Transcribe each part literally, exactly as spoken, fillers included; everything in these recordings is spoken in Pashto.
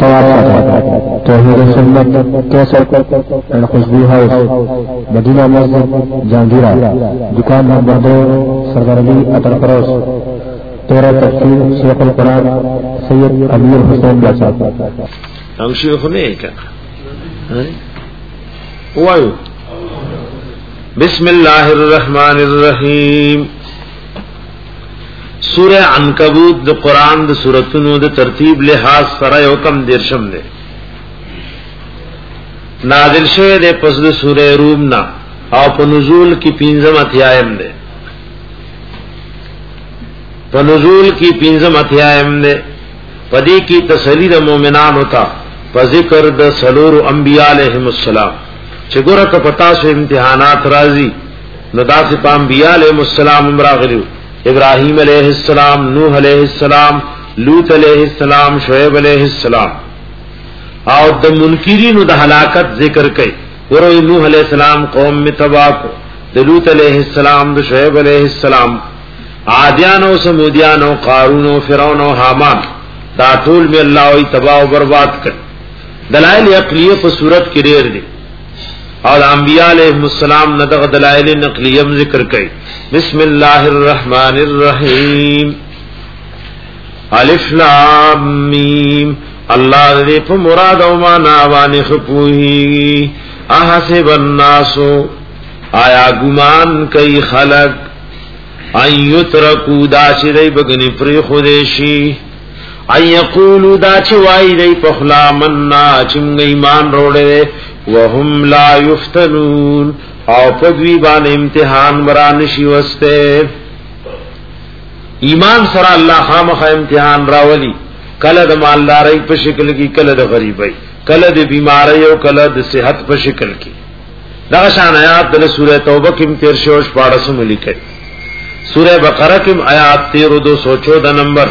مساوات توحید سنت کیسر اینڈ خوشبو ہاؤس مدینہ مسجد جہانگیرہ دکان نمبر دو سردار علی اٹل کروس تیرہ تفسیر شیخ القرآن سید امیر حسین صاحب ہم شیخ نے کیا وایو بسم اللہ الرحمن الرحیم سورہ عنکبوت د قرآن د سورتونو د ترتیب لحاظ سره یو کم دیرشم ده نازل شوه د پس د سورہ روم نا او په نزول کې پنځم اتیایم ده په نزول کې پنځم اتیایم ده پدې کې تسلی د مؤمنانو ته په ذکر د سلور انبیاء علیهم السلام چې ګوره که پتا سو امتحانات راځي نو داسې په انبیاء علیهم السلام امراغلیو ابراہیم علیہ السلام، نوح علیہ السلام، لوط علیہ السلام، شعیب علیہ السلام او د منکرین د هلاکت ذکر کړي ورو نوح علیہ السلام قوم می تباہ کو د لوط علیہ السلام د شعیب علیہ السلام عادیان او سمودیان او قارون او فرعون او حامان دا ټول می الله او تباہ او برباد کړ دلائل عقلیه په صورت کې ډېر دي اور انبیاء علیہ السلام نے دلائل نقلیہ ذکر کئی بسم اللہ الرحمن الرحیم الف لام میم اللہ دے پا مراد و مانا وانی خپوہی احسب الناس آیا گمان کئی خلق ان یترکو دا چی دی بگنی پری خودشی ان یقولو دا چی وائی دی پخلا مننا چمگ ایمان روڑے دے وهم لا یفتنون او پدوی بان امتحان برانشی وستے ایمان سرا اللہ خامخ امتحان راولی کلد مالداری پا شکل کی کلد غریبی کلد بیماری و کلد صحت پا شکل کی دغشان آیات دل سورہ توبہ کم تیر شوش پاڑسم لکھے سورہ بقرہ کم آیات تیر دو سو چودہ نمبر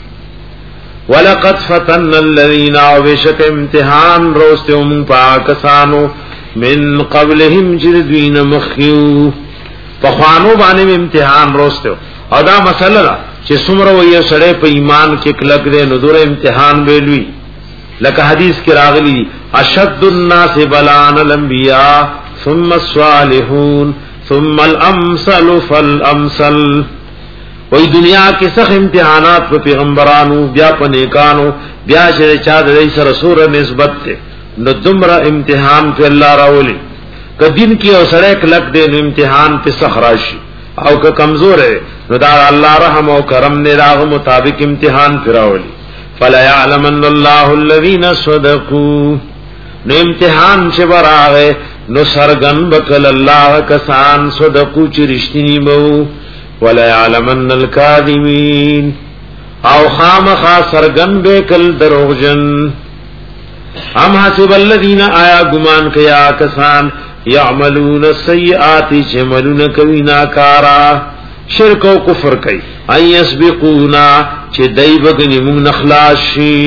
وَلَقَدْ فَتَنَّ الَّذِينَ وَبِشَكَ امتحان روستیو من پاکسانو من قبلهم جردوین مخیو پخوانو بانیم امتحان روستیو او دا مسئلہ دا چه سمرو یہ سڑے پا ایمان کے کلک دے ندور امتحان بیلوی لکہ حدیث کی راغلی اشد الناس بلان الانبیاء ثم الصالحون ثم الامثل فالامثل وی دنیا کی سخ امتحانات پا پیغمبرانو بیا پا نیکانو بیا شر چاد ریس رسول نسبت تے نو دمر امتحان پی اللہ راولی کہ دن کی او سڑیک لگ دے نو امتحان پی سخ راشی او کہ کمزور ہے نو دار اللہ رحم او کرم نے راغ مطابق امتحان پی راولی فَلَا يَعْلَمَنَّ اللَّهُ الَّذِينَ صَدَقُوا نو امتحان چے براغے نو سرگن بکل اللہ کسان صدقو چی رشتنی مو وَلَا يَعْلَمَنَّ الْكَاذِبِينَ او خامخا سرگن بیکل دروغجن ام حسب الذین آیا گمان کیا کسان یعملون السیئات چملون کوي ناکارا شرک او کفر کوي ان یسبقونا چې دای بغنی مون نخلاص شي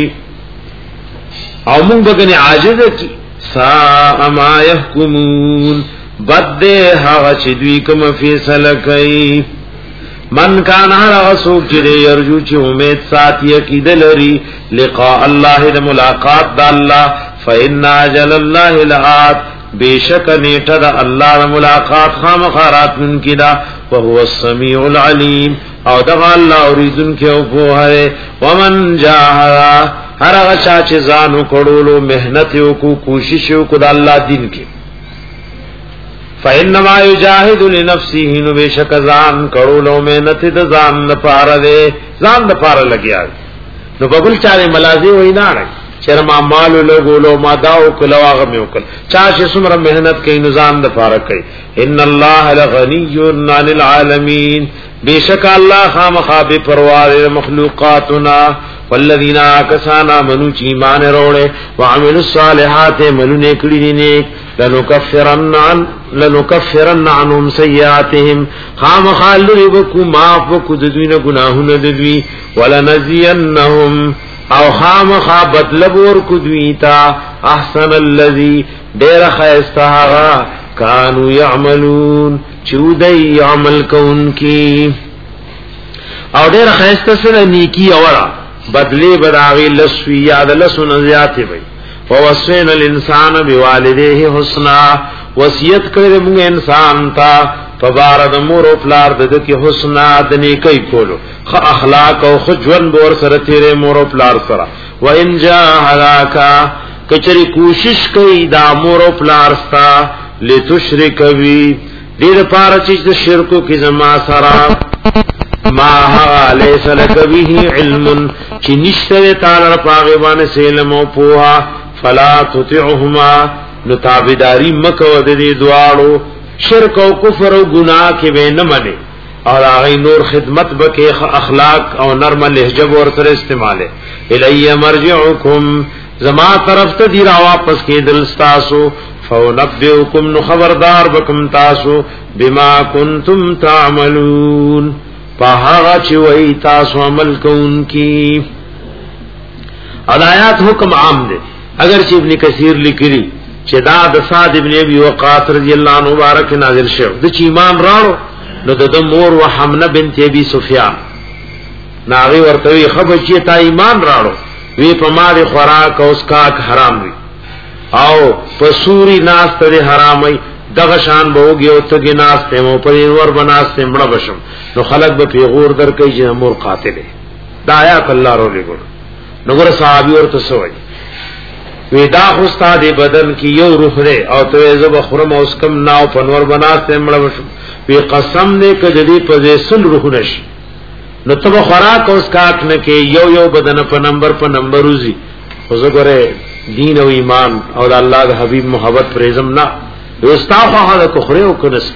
او مون بغنی عاجز کی سا ما يحكمون بد هغه چې دوی کوم فیصله کوي من کان هر غسوک چرے یرجو چی امید ساتھی عقید لری لقاء اللہ دا ملاقات دا اللہ فإن عجل اللہ لآت بیشک نیٹا دا اللہ دا ملاقات خام خارات من کی دا وهو السمیع العلیم او دغا اللہ اوریدن کے اوپو ہے ومن جاہرا ہر غچا چیزانو کڑولو محنتیو کو کوششیو کو دا اللہ دین کے فإنما يجاهد لنفسه نو بیشک ځان کړولو مهنت د ځان لپاره دے ځان لپاره لګیا نو بغل چاره ملازم وینا نه چر ما مال لګولو ما داو کلو هغه مې وکړ چا چې څومره مهنت کوي نو ځان لپاره کوي ان الله لغنی عن العالمین بیشک الله خامخا بے پروا مخلوقاتنا والذین کسانا منو چی ایمان روڑے وعملوا الصالحات منو نیکڑی دی نیک لنکفرن عن لنکفرن عنهم سیئاتهم خام خالری بکو معاف بکو ددوین گناہون ددوی ولنزینهم او خام خا بدلبور کدویتا احسن اللذی دیر خیستہا کانو یعملون چودی عمل کون کی او دیر خیسته سره نیکی اورا بدلی بداغی لسوی یاد لسو نزیاتی بی ووصینا الانسان بوالدیه حسنا وصیت کړی موږ انسان ته فبارد مور او پلار د کی حسنا د نیکی کولو خ اخلاق او خ ژوند بور سره تیرې مور او پلار سره و ان جاهلاکا کچری کوشش کوي دا مور او پلار ستا لتشرک بی دې لپاره چې شرکو کې زما سره ما ها ليس لك به علم چې نشته تعالی پاغه باندې علم او پوها فلا تطعهما نتابداری مکو د دې دواړو شرک او کفر او گناہ کې به نه مني اور هغه نور خدمت بکې اخلاق او نرم لهجه ور سره استعماله الی مرجعکم زما طرف ته دی را واپس کې دل تاسو فونبئکم نو خبردار بکم تاسو بما کنتم تعملون پاہا چې وای تاسو عمل کوونکی آیات حکم عام دي اگر چې ابن کثیر لیکلی چې دا د سعد ابن ابي وقاص رضی الله عنه مبارک نازل شو د چې ایمان راړو نو د مور و حمنه بنت ابي سفيان ناغي ورته خبر چې تا ایمان راړو وی په مال خوراک او اسکاک حرام وي او پسوري ناس ته حرامي دغه شان بوږي او ته ناس ته مو پر ور بناسته مړ بشم نو خلق به پیغور در کوي چې مور قاتل دا آیات الله رو لګور نو ګور صحابي ورته سوي ودا خو استاد بدن کی یو روح له او ته زب خرم اوس کم ناو پنور بناسته مړ بشم وی قسم دې کدی په دې سل روح نشي نو ته خوراک اوس کاټ نه کې یو یو بدن په نمبر په نمبر روزي خو زګره دین او ایمان او د الله د حبیب محبت پرېزم نه استاخه هغه کخره او کنس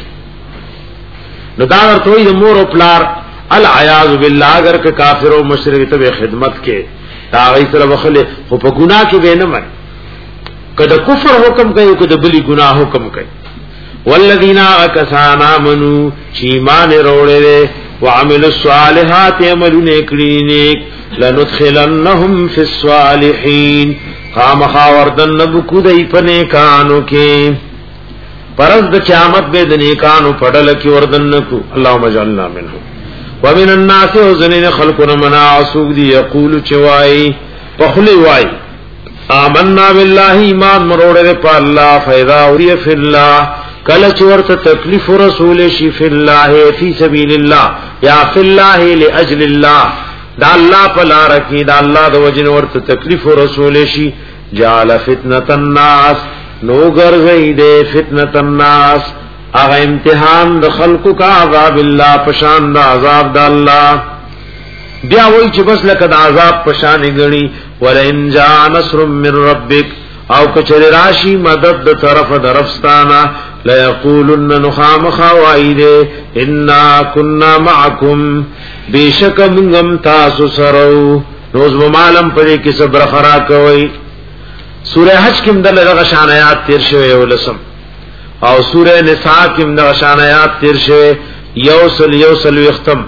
نو دا ورته د مور او پلار العیاذ بالله اگر که کافر او مشرک ته خدمت کې دا غي سره وخله خو په ګناه کې به نه مړ کله کفر حکم کوي کله بلی ګناه حکم کوي والذین اکسانا منو چې ایمان وروړي وعملوا الصالحات عملون کړي لندخلنهم فی الصالحین خامخا وردن نبکو دی پنے کانو کے پرز د قیامت به د نیکانو پړل کی وردن نکو اللهم اجعلنا منهم ومن الناس وزنین خلقنا مناعسوک دی یقول چوائی پخلی وائی آمنا باللہ ایمان مروڑے پا اللہ فیضا اوری فی اللہ کل چورت تکلیف رسول شی فی اللہ فی سبیل اللہ یا فی اللہ لأجل اللہ دا اللہ پلا رکی دا اللہ دا وجن ورت تکلیف رسول شی جعل فتنة الناس نو گرزئی دے فتنة الناس اغا امتحان دا خلق کا عذاب اللہ پشان دا عذاب دا اللہ بیا وی چی بس لکد عذاب پشانی گنی ولئن جا نصر من ربک او کچر راشی مدد دا طرف دا رفستانا لیقولن نخام خوائی دے انا کننا معکم بیشک منگم تاسو سرو نوز ممالم پدے کی صبر خراکوئی سورہ حج کم دل رغشان آیات تیر شوئے ولسم او سورہ نساء کم دغشان آیات تیر شوئے یوصل یوصل ویختم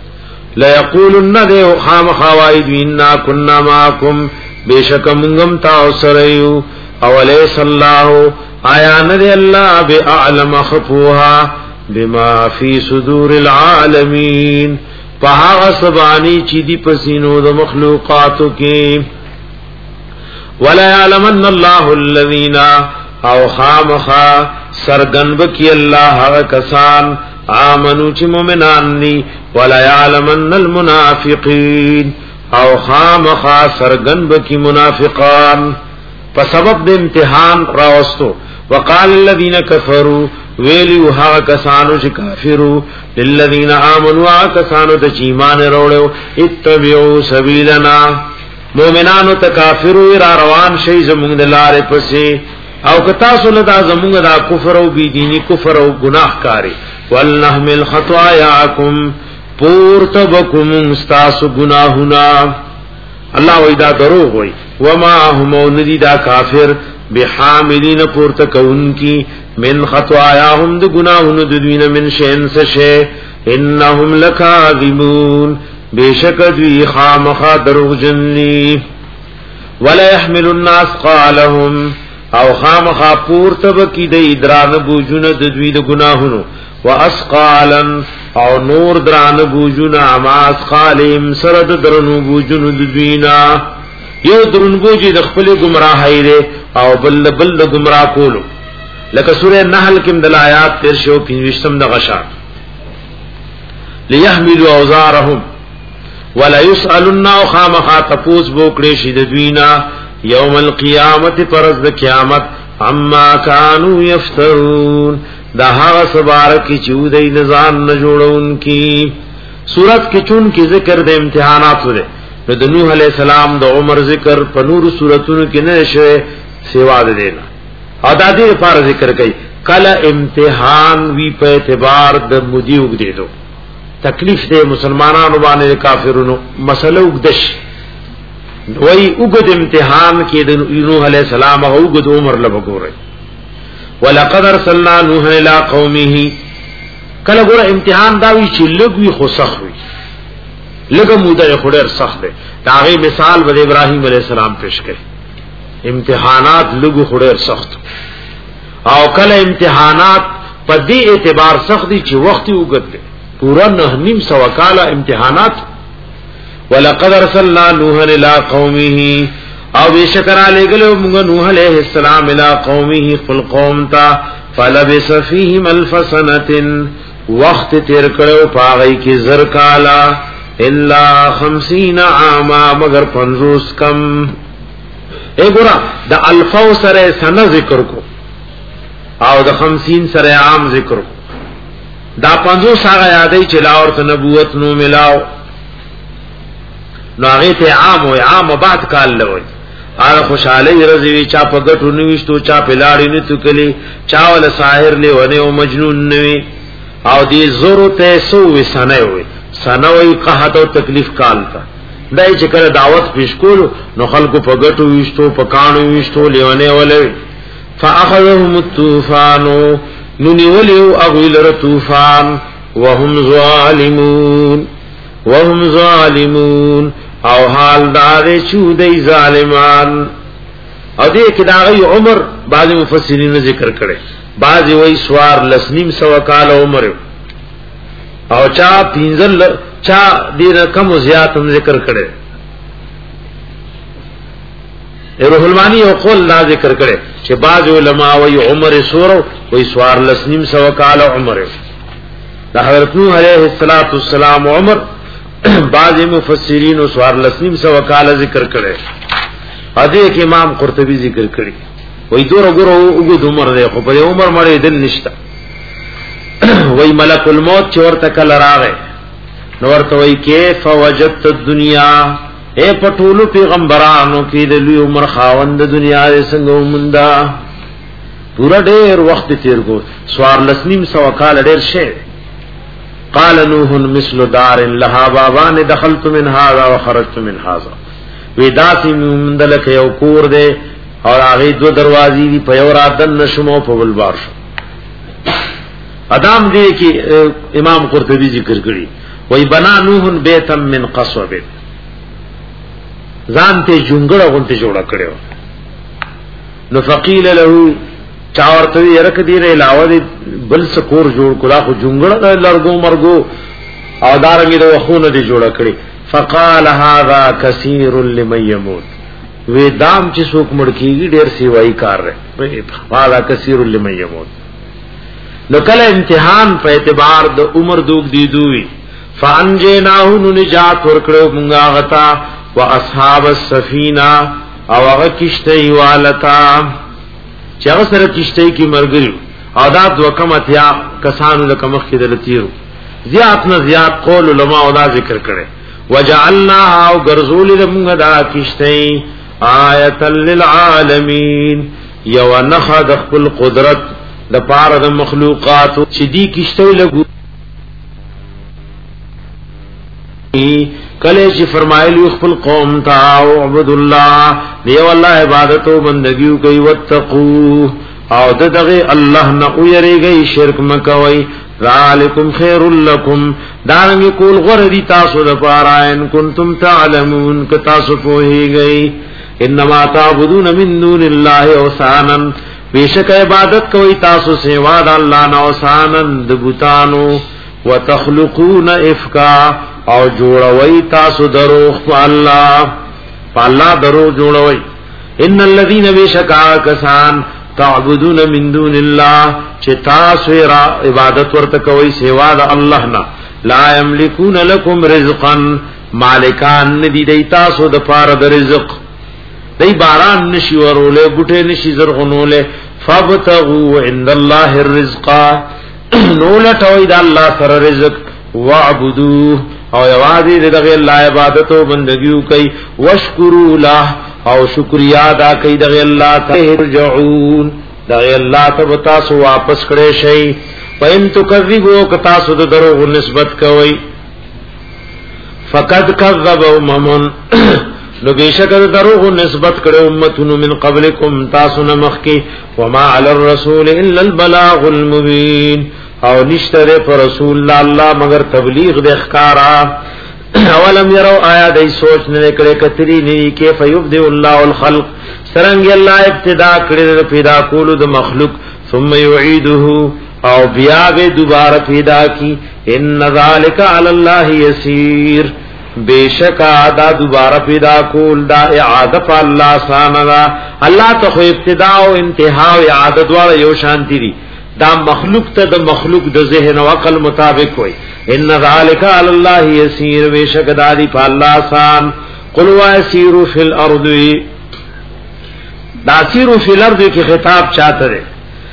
لیقولن دے خام خوائد وینا کننا معکم بیشک منگم تاسو سریو اولیس اللہ آیا ندے اللہ بے اعلم خفوها بما فی صدور العالمین پہاغ سبانی چی دی پسینو دا مخلوقاتو کی وَلَا يَعْلَمَنَّ اللَّهُ الَّذِينَ او خامخا سرگن بکی اللہ حق کسان آمنو چی مومنان دی وَلَا يَعْلَمَنَّ الْمُنَافِقِينَ او خامخا سرگن بکی منافقان پا سبب دے امتحان راوستو وقال الذين كفروا ویلیو ها کسانو چې کافرو للذین آمنوا کسانو ته ایمان وروړو اتبعوا سبیلنا مومنانو ته کافرو را روان شي زمونږ د لارې پسې او کتا سول دا زمونږ دا کفر او بی دینی کفر او گناہ کاری ولنحمل خطاياکم پورتبکم استاس گناهنا الله وېدا دروغ وای وما هم ندی دا کافر بحاملین پورت کون کی من خطاياهم د گناہوں د دوین من شین سشے انهم لکاذبون بیشک دوی خامخا دروغ جنی ولا يحمل الناس قالهم او خامخا پورته بکی د ادران بوجونه د دوی د گناهونو واسقالا او نور دران بوجونه اما اسقالهم سرد درنو بوجونه د دوینا یو درن بوجي د خپل گمراهی له او بل بل د گمراه کولو لکه سوره نحل کې د آیات تیر شو پنځم د غشا ليحملوا اوزارهم ولا يسالون خامخا تفوز بوکړي شي د دوینا یوم القیامت پرز د قیامت عما كانوا يفترون دا هغه سباره کی چودای نزان نه جوړون کی سورت کې چون کی ذکر د امتحانات وره نو د نوح علی السلام د عمر ذکر په نور سوراتونو کې نه شوه سیوا ده دینا او د دې لپاره ذکر کوي کله امتحان وی په اعتبار د مودي وګ دو تکلیف دې مسلمانانو باندې کافرونو مسله وګدش وای وګد امتحان کې د نوح علی السلام او وګد عمر لبګوري ولقد ارسلنا نوح الى قومه کله ګوره امتحان دا وی چې لګوي خو سخت وي لګه موده خورر سخت ده داغه مثال ود ابراهيم عليه السلام پیش کړي امتحانات لګو خورر سخت او کله امتحانات په دې اعتبار سخت دي چې وخت وګد پورا نه نیم سو کاله امتحانات ولقد ارسلنا نوح الى قومه او بشکر علی گلو موږ نوح علیہ السلام الى قومه خپل قوم تا فلبس فیهم الف سنه وقت تیر کړو پاغی کی زر کالا الا خمسین عاما مگر پنځوس کم اے ګورا د الفو سره سنه ذکر کو او د خمسین سره عام ذکر کو دا پنځوس هغه یادې چې لا ورته نبوت نو ملاو نو هغه ته عام او عام بعد کال لوي اره خوشاله رضوی چا په ګټو نوښتو چا په لاړې نه تو کلی چا ول ساحر له ونه او مجنون نوي او دې زورو ته سو وسنه وي سنوي قحط او تکلیف کال تا دای چې کله دعوت پیش کولو نو خلکو په ګټو وښتو په کانو وښتو لیونه ولوي فاخذهم الطوفان نو نیولیو اغویلر طوفان وهم ظالمون وهم ظالمون او حال دار چودای ظالمان او دې کې دا غي عمر بعض مفسرین ذکر کړي بعض وای سوار لسنیم سو کال عمر او چا پینځل چا دې کم زیات هم ذکر کړي روح المانی او قول لا ذکر کړي چې بعض علما وای عمر سورو وای سوار لسنیم سو کال عمر دا حضرت نوح علیہ الصلوۃ والسلام عمر بعض مفسرین او سوار لسنیم سو کال ذکر کړي ادي کې امام قرطبي ذکر کړي وای دور غورو وګد عمر دی خو په عمر مړې دل نشته وای ملک الموت چورته کله راغی نو ورته وای کیف وجدت الدنيا اے پټولو پیغمبرانو کې د لوی عمر خاوند دنیا یې څنګه موندا پورا ډېر وخت تیر کو سوار لسنیم سو کال ډېر شه قال نوح مثل دار لها بابان دخلت من هذا وخرجت من هذا وداسی من دلک یو کور دے اور هغه دو دروازې دی په یو راتن نشمو په بل بار شو ادم دې کې امام قرطبي ذکر کړی وای بنا نوح بیتم من قصب ځان ته جونګړه غونته جوړه کړو نو فقیل له چاورته یې رک دی ر علاوه بل سکور جوړ کړه خو جونګړه لرګو مرګو او دارنګي د وخونه دی جوړه کړی فقال هذا كثير لمن يموت وی دام چې څوک مړ کیږي ډیر سیوای کار رہے هذا كثير لمن يموت نو کله امتحان په اعتبار د عمر دوګ دی دوی فانجیناه نجات ورکړو مونږه غتا واصحاب السفینه او هغه کشته والتا چې هغه سره کشته کی مرګ او دا د وکمتیا کسانو لکه مخ کې دلتیرو زیات نه زیات قول علماء او دا ذکر کړي وجعلنا او غرزول لمغه دا کشته آیت للعالمین یو نخد خپل قدرت د پاره د مخلوقات چې دی کشته لګو کله چې فرمایلی خپل قوم ته او عبد الله دی والله عبادت او بندگی کوي وتقو او دغه الله نه ويریږي شرک مکوي ذالکم خیر لکم دارنگی کول غردی تاسو دپارا ان کنتم تعلمون کتاسو پوہی گئی انما تعبدون من دون اللہ اوثانا بیشک عبادت کوئی تاسو سوا د اللہ نا اوثانا دبتانو وتخلقون افکا او جوڑوئی تاسو دروغ پا اللہ پا اللہ دروغ جوڑوئی ان الذین بیشک آکسان تعبدون من دون اللہ چه تاسو را عبادت ورتکوئی سوا د اللہ نا لا یملکون لکم رزقا مالکان ندی دی تاسو د پار د رزق دی باران نشی ورولے بوٹے نشی زرغنولے فابتغوا عند اللہ الرزقا نولٹوئی دا اللہ سر رزق وعبدوه او یوازی دغی اللہ عبادت و بندگیو کئی وشکرو لہ او شکریہ ادا کئی دغی اللہ ترجعون دغی اللہ تبتاسو واپس کرے شئی وَإِن تُكَذِّبُوا کتاسو دروغ نسبت کوئی فَقَدْ كَذَّبَ أُمَمٌ نو بیشک دروغ نسبت کرے امتون من قبلکم تاسو نمخ کی وما علی الرسول الا البلاغ المبین او نشتر پر رسول اللہ مگر تبلیغ دے اخکارا اولم یرو آیا دی سوچ نے کرے کتری نہیں کہ فیبدئ اللہ الخلق سرنگ اللہ ابتدا کرے پیدا کولو د مخلوق ثم یعیدہ او بیا بے دوبارہ پیدا کی ان ذالک علی اللہ یسیر بیشکا دا دوبارہ پیدا کول دا اعادت اللہ سانا اللہ تخو ابتدا و انتہا و اعادت والا یو شانتی دی دا مخلوق تا دا مخلوق دا ذہن و عقل مطابق ہوئی ان ذالک علی اللہ یسیر بیشک دا دی پا اللہ سان قلوا سیرو فی الارض دا سیرو فی الارض کی خطاب چاہتا رے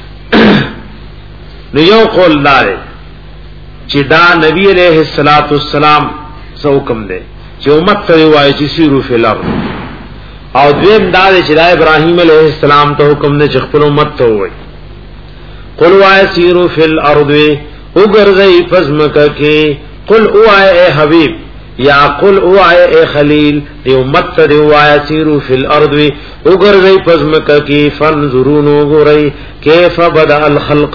نیو قول دارے چی دا نبی علیہ السلام سو حکم دے چې امت ته وایي چې سیرو فی الارض او دویم دا چې ابراهیم علیه السلام ته حکم دے چې خپل امت ته وایي قل وای سیرو فی الارض وګرځي فزمکه کې قل اوای اے حبیب یا قل اوای اے خلیل دی امت ته وایي سیرو فی الارض وګرځي فزمکه کې فانظرون وګورئ کیف بدا الخلق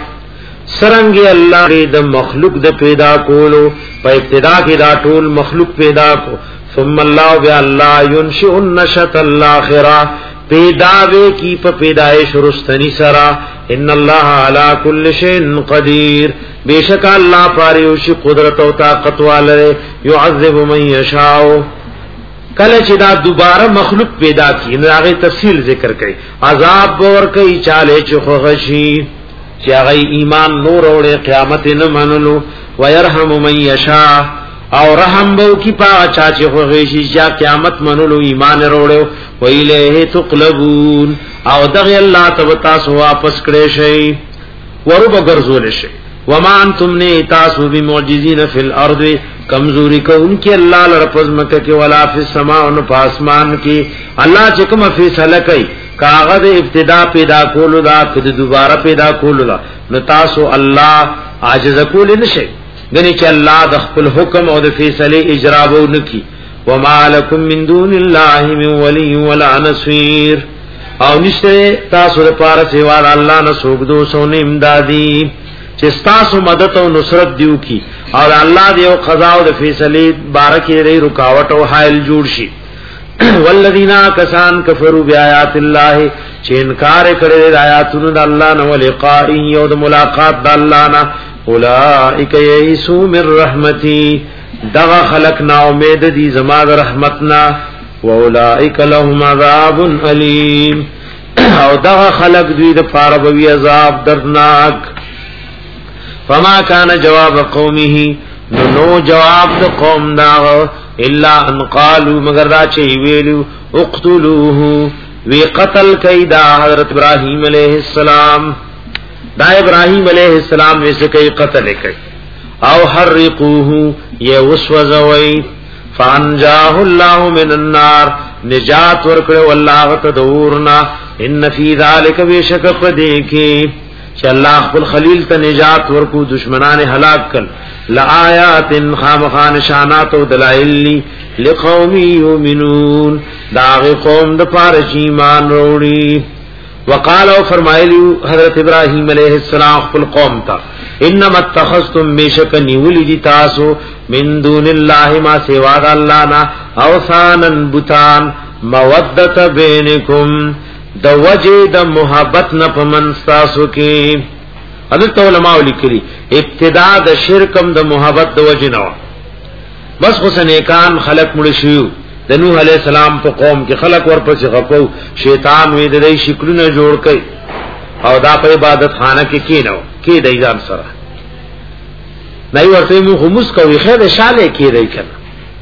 سرنگی اللہ د مخلوق د پیدا کولو پا ابتدا کی دا ټول مخلوق پیدا کو ثم اللہ بیا اللہ ینشئ النشأۃ الاخرہ پیدا وے کی پا پیدائش رستنی سرا ان اللہ علی کل شیء قدیر بے شک اللہ پاریوشی قدرت و طاقت والے یعذب من یشاء کله چې دا دوباره مخلوق پیدا کی نو هغه تفصیل ذکر کړي عذاب ور کوي چاله چې خوغشي چې هغه ایمان نور اورې قیامت نه منلو ويرحم من یشاء او رحم بو کی پا چا چې خوږي چې قیامت منلو ایمان وروړو ویله تقلبون او دغه الله تبتا سو واپس کړي شي ورب غرزول شي وما انتم نه تاسو بمعجزین فی الارض کمزوری کو ان کی اللہ لرفض مکہ کی ولا فی السماء ان پاسمان کی اللہ چې کوم فیصله کوي کاغذ ابتدا پیدا کولو دا کد دوبارہ پیدا کولو دا نو تاسو الله عاجز کول نشي غنی چې الله د خپل حکم او د فیصله اجرا وو نکي وما لكم من دون الله من ولي ولا نصير او نشته تاسو لپاره سوا الله نه سوګ دو سونه امدادي چې تاسو مدد او نصرت دیو کی اور الله دی او قضا او د فیصله بارکه ری رکاوټ او حائل جوړ شي والذین کسان کفروا بیاات الله چې انکار کړي د آیاتونو د الله نه ولقاء او د ملاقات د الله نه اولئک یئسوا من رحمتي دغه خلق نا امید دي زما د رحمتنا واولئک لهم عذاب الیم او دغه خلق دوی د فاربوی عذاب دردناک فما کان جواب قومه نو, نو جواب د قوم دا الا ان قالوا مگر دا چي ویلو اقتلوه وی قتل کیدا حضرت ابراہیم علیہ السلام دا ابراہیم علیہ السلام ویسے کئی قتل کئی او حرقوه یہ وسوزوی فانجاه الله من النار نجات ورکړو والله تدورنا ان فی ذلک بیشک پدیکی چې الله خپل خلیل ته نجات ورکو دشمنان هلاک کړ لآیات خامخان شانات و دلائل لقوم یؤمنون دا قوم د پاره ایمان وروړي وقال او فرمایلی حضرت ابراہیم علیہ السلام خپل قوم ته انما اتخذتم میشکنی ولدی تاسو من دون الله ما سوا د الله نا اوثانا بوتان مودت بینکم د وجه د محبت نه پمن تاسو کې. حضرت علماء لیکلي ابتداء د شرکم د محبت د وجه نه بس حسنیکان خلق مړ شيو د نوح علیہ السلام په قوم کې خلق ورپسې غپو شیطان وې د دې شکلونه جوړ کړي او دا په عبادت خانه کې کینو کې د ځان سره نه ورته مو همس کوي خیر شاله کې دی کنه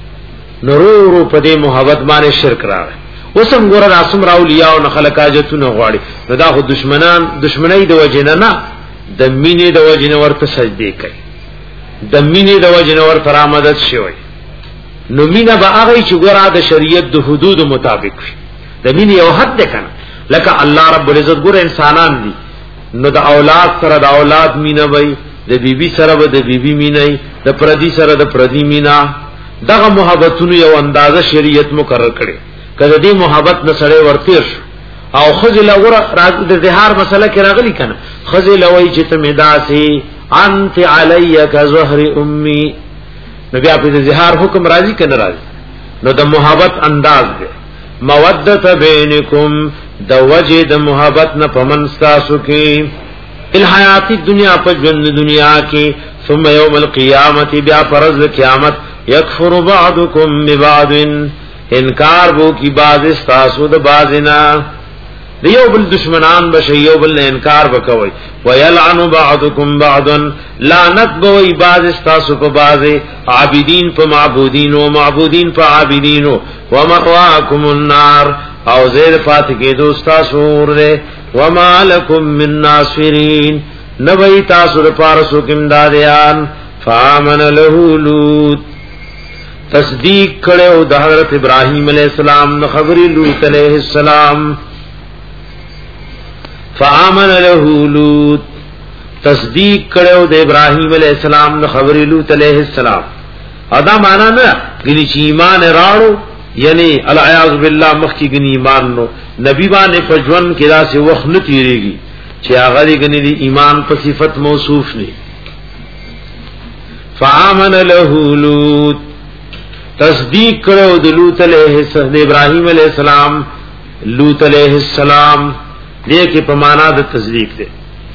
نورو په دې محبت باندې شرک راغی. اوسم ګور راسم راولیا او خلق حاجتونه غواړي نو دا خو دشمنان دشمنی د وجنه نه د مینې د وجنه ورته سجدي کوي د مینې د وجنه ورته رامدد شوی نو مینا با هغه چې ګورا د شریعت د حدود مطابق وي د مینې یو حد ده کنه لکه الله رب العزت ګور انسانان دي نو د اولاد سره د اولاد مینا وي د بیبي سره به د بیبي مینا د پردي سره د پردي مینا دغه محبتونو یو اندازه شریعت مقرر کړي کله دې محبت نه سره ورتیر او خذل اور د ظهار مسله کې راغلي کنه خذل وای چې تمداسي انت علی کظهر امي نو بیا په ظهار حکم راضی کنه راضی نو د محبت انداز دی مودت بینکم د وجه د محبت نه پمنستاسو کې الحیات الدنیا په ژوند دنیا کې ثم یوم القیامت بیا فرض قیامت یکفر بعضکم ببعض انکار بو کی باز استاسو د بازنا دیو بل دشمنان بشیو بل انکار وکوي ويلعن بعضكم بعضا لعنت بوئی باز استاسو په باز عابدین په معبودین او معبودین په عابدین ومأواکم النار او زیر فاتحه دوستا سور دے وما لكم من ناصرین نبی تاسو لپاره سو کمدادیان فامن له لوط تصدیق کړو د حضرت ابراهیم علیہ السلام نو خبري لوط علیہ السلام فآمن له لوط تصدیق کړو د ابراهیم علیہ السلام نو خبري لوط علیہ السلام ادا معنا نه غني چې ایمان راړو یعنی العیاذ بالله مخکی غني ایمان نو نبی باندې پجون کې دا سه وخت نه تیریږي چې هغه غني دی ایمان په صفت موصوف نه. فآمن له لوط تصدیق کړو د لوط علیہ السلام ابراهیم علیہ السلام لوط علیہ السلام دې کې په معنا د تصدیق ده.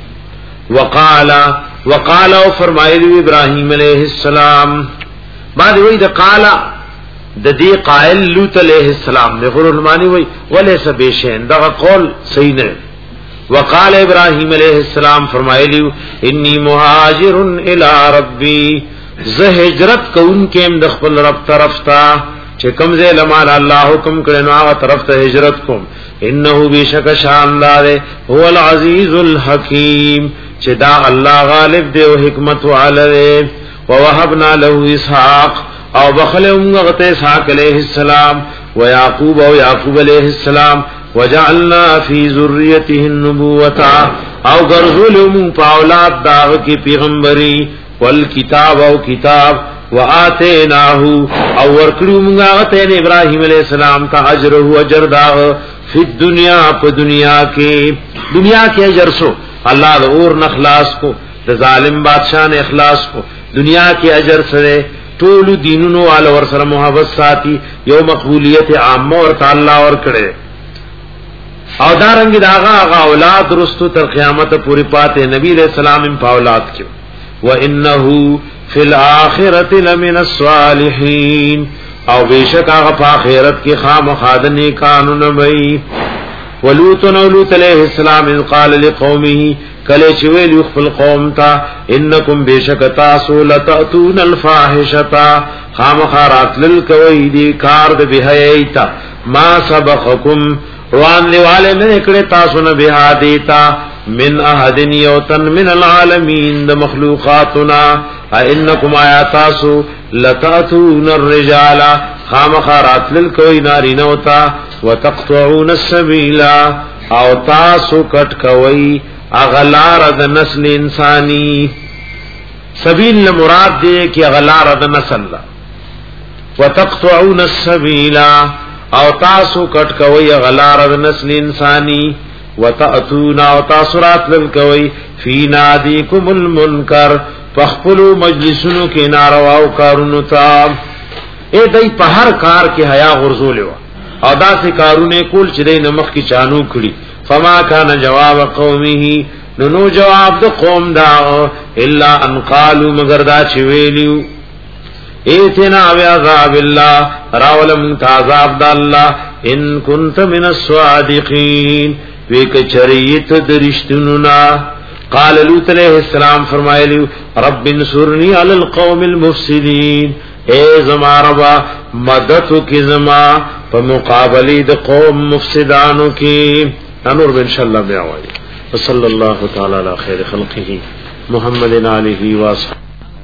وقال وقال او فرمایلی ابراهیم علیہ السلام بعد وی د قال د دې قائل لوط علیہ السلام د غرور معنی وی وليس بشین دا قول صحیح نه. وقال ابراهیم علیہ السلام فرمایلی انی مهاجر الی ربی زه هجرت کوم کېم د خپل رب طرف ته چې کوم ځای لمال الله حکم کړي نو هغه طرف ته هجرت کوم. انه بشک شاندار هو العزیز الحکیم چې دا الله غالب دی او حکمت والے. ووهبنا له اسحاق او بخلهم غته اسحاق علیہ السلام و یعقوب او یعقوب علیہ السلام وجعلنا فی ذریته النبوة او غرزلهم فاولاد دا کی پیغمبري والکتاب او کتاب وآتیناه او ورکړو موږ ته ابراهیم علیہ السلام ته اجر او اجر دا فی الدنیا په دنیا کې دنیا کې اجر سو الله د اور نخلاص کو د ظالم بادشاہ نے اخلاص کو دنیا کې اجر سره ټول دینونو وال ور سره محبت ساتي یو مقبولیت عامه اور تعالی اور کړي او دارنګ داغه هغه اولاد رستو تر قیامت پوری پاته نبی علیہ السلام په اولاد کې وانه فی الاخرة لمن الصالحین او بیشک هغه په آخرت کې خامخادنی قانون وي. ولوط نو لوط علیہ السلام ان قال لقومه کله چې ویل خپل قوم ته انکم بیشک تاسو لتاتون الفاحشة خامخارات للکوي دی کار د بهایتا ما سبقکم روان دیواله نه کړه تاسو نه بها دیتا من احدن یوتن من العالمین د مخلوقاتنا انکم آیاتاسو لتاتون الرجال خامخارات للکوي ناری نوتا وتقطعون السبیل او تاسو کټ کوي اغلار د نسل انسانی. سبیل مراد دی کی اغلار د نسل وتقطعون السبیل او تاسو کټ کوي اغلار د نسل انسانی وتأتونا وتاثرات للکوي فی نادیکم المنکر فخپلو مجلسونو کې ناروا او کارونو تا اے دای په هر کار کې حیا غرزول و او دا سه کارونه کول چې د نمخ کې چانو کړي فما کان جواب قومه نو نو جواب د قوم دا الا ان قالوا مگر دا چې ویلیو ایتنا عذاب الله راولم تعذاب د الله ان كنت من الصادقین وک چریت درشتونو نا قال لوط علیہ السلام فرمایلی رب انصرنی علی القوم المفسدین اے زما ربا مدد کی زما په مقابله د قوم مفسدانو کی انور ان شاء الله بیا وایي صلی الله تعالی علی خیر خلقه محمد علیه و اصحابہ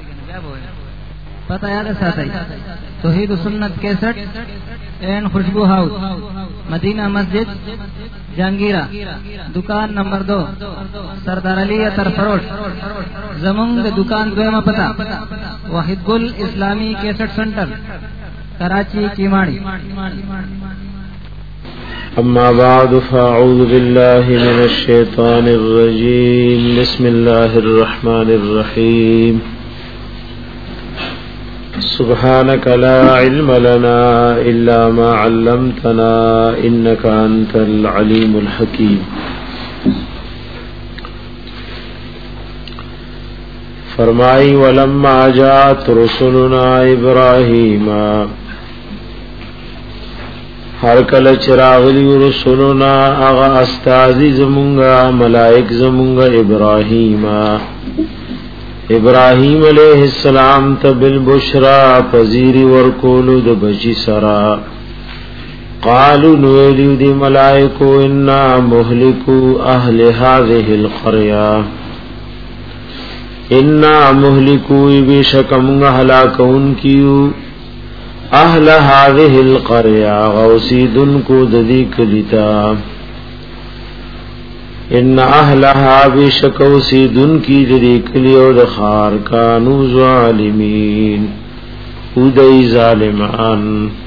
پتہ یاد ساتھ توحید و سنت کیسٹ این خوشبو ہاؤس مدینہ مسجد جہانگیرہ دکان نمبر دو سردار علی اتر فروش زمونگ دکان دویمہ پتہ واحد گل اسلامی کیسٹ سنٹر کراچی کیماڑی اما بعد فاعوذ باللہ من الشیطان الرجیم بسم اللہ الرحمن الرحیم سبحانك لا علم لنا إلا ما علمتنا إنك أنت العليم الحكيم فرمائی ولما جاءت رسلنا إبراهيم ہر کل چراغلی رسولنا اغا استازی زمونگا ملائک زمونگا ابراہیم ابراہیم علیہ السلام تا بالبشرا پذیری ورکولو دا بچی سرا قالو نویلیو دی ملائکو انا مہلکو اہل هذه القرية انا مہلکو بی شکمونگا حلاکون کیو اہل هذه القرية غوسیدن کو ددی کلیتا ان اهلها بشکو سیدن کی دری کلی او دخار کانو ظالمین ادئی ظالمان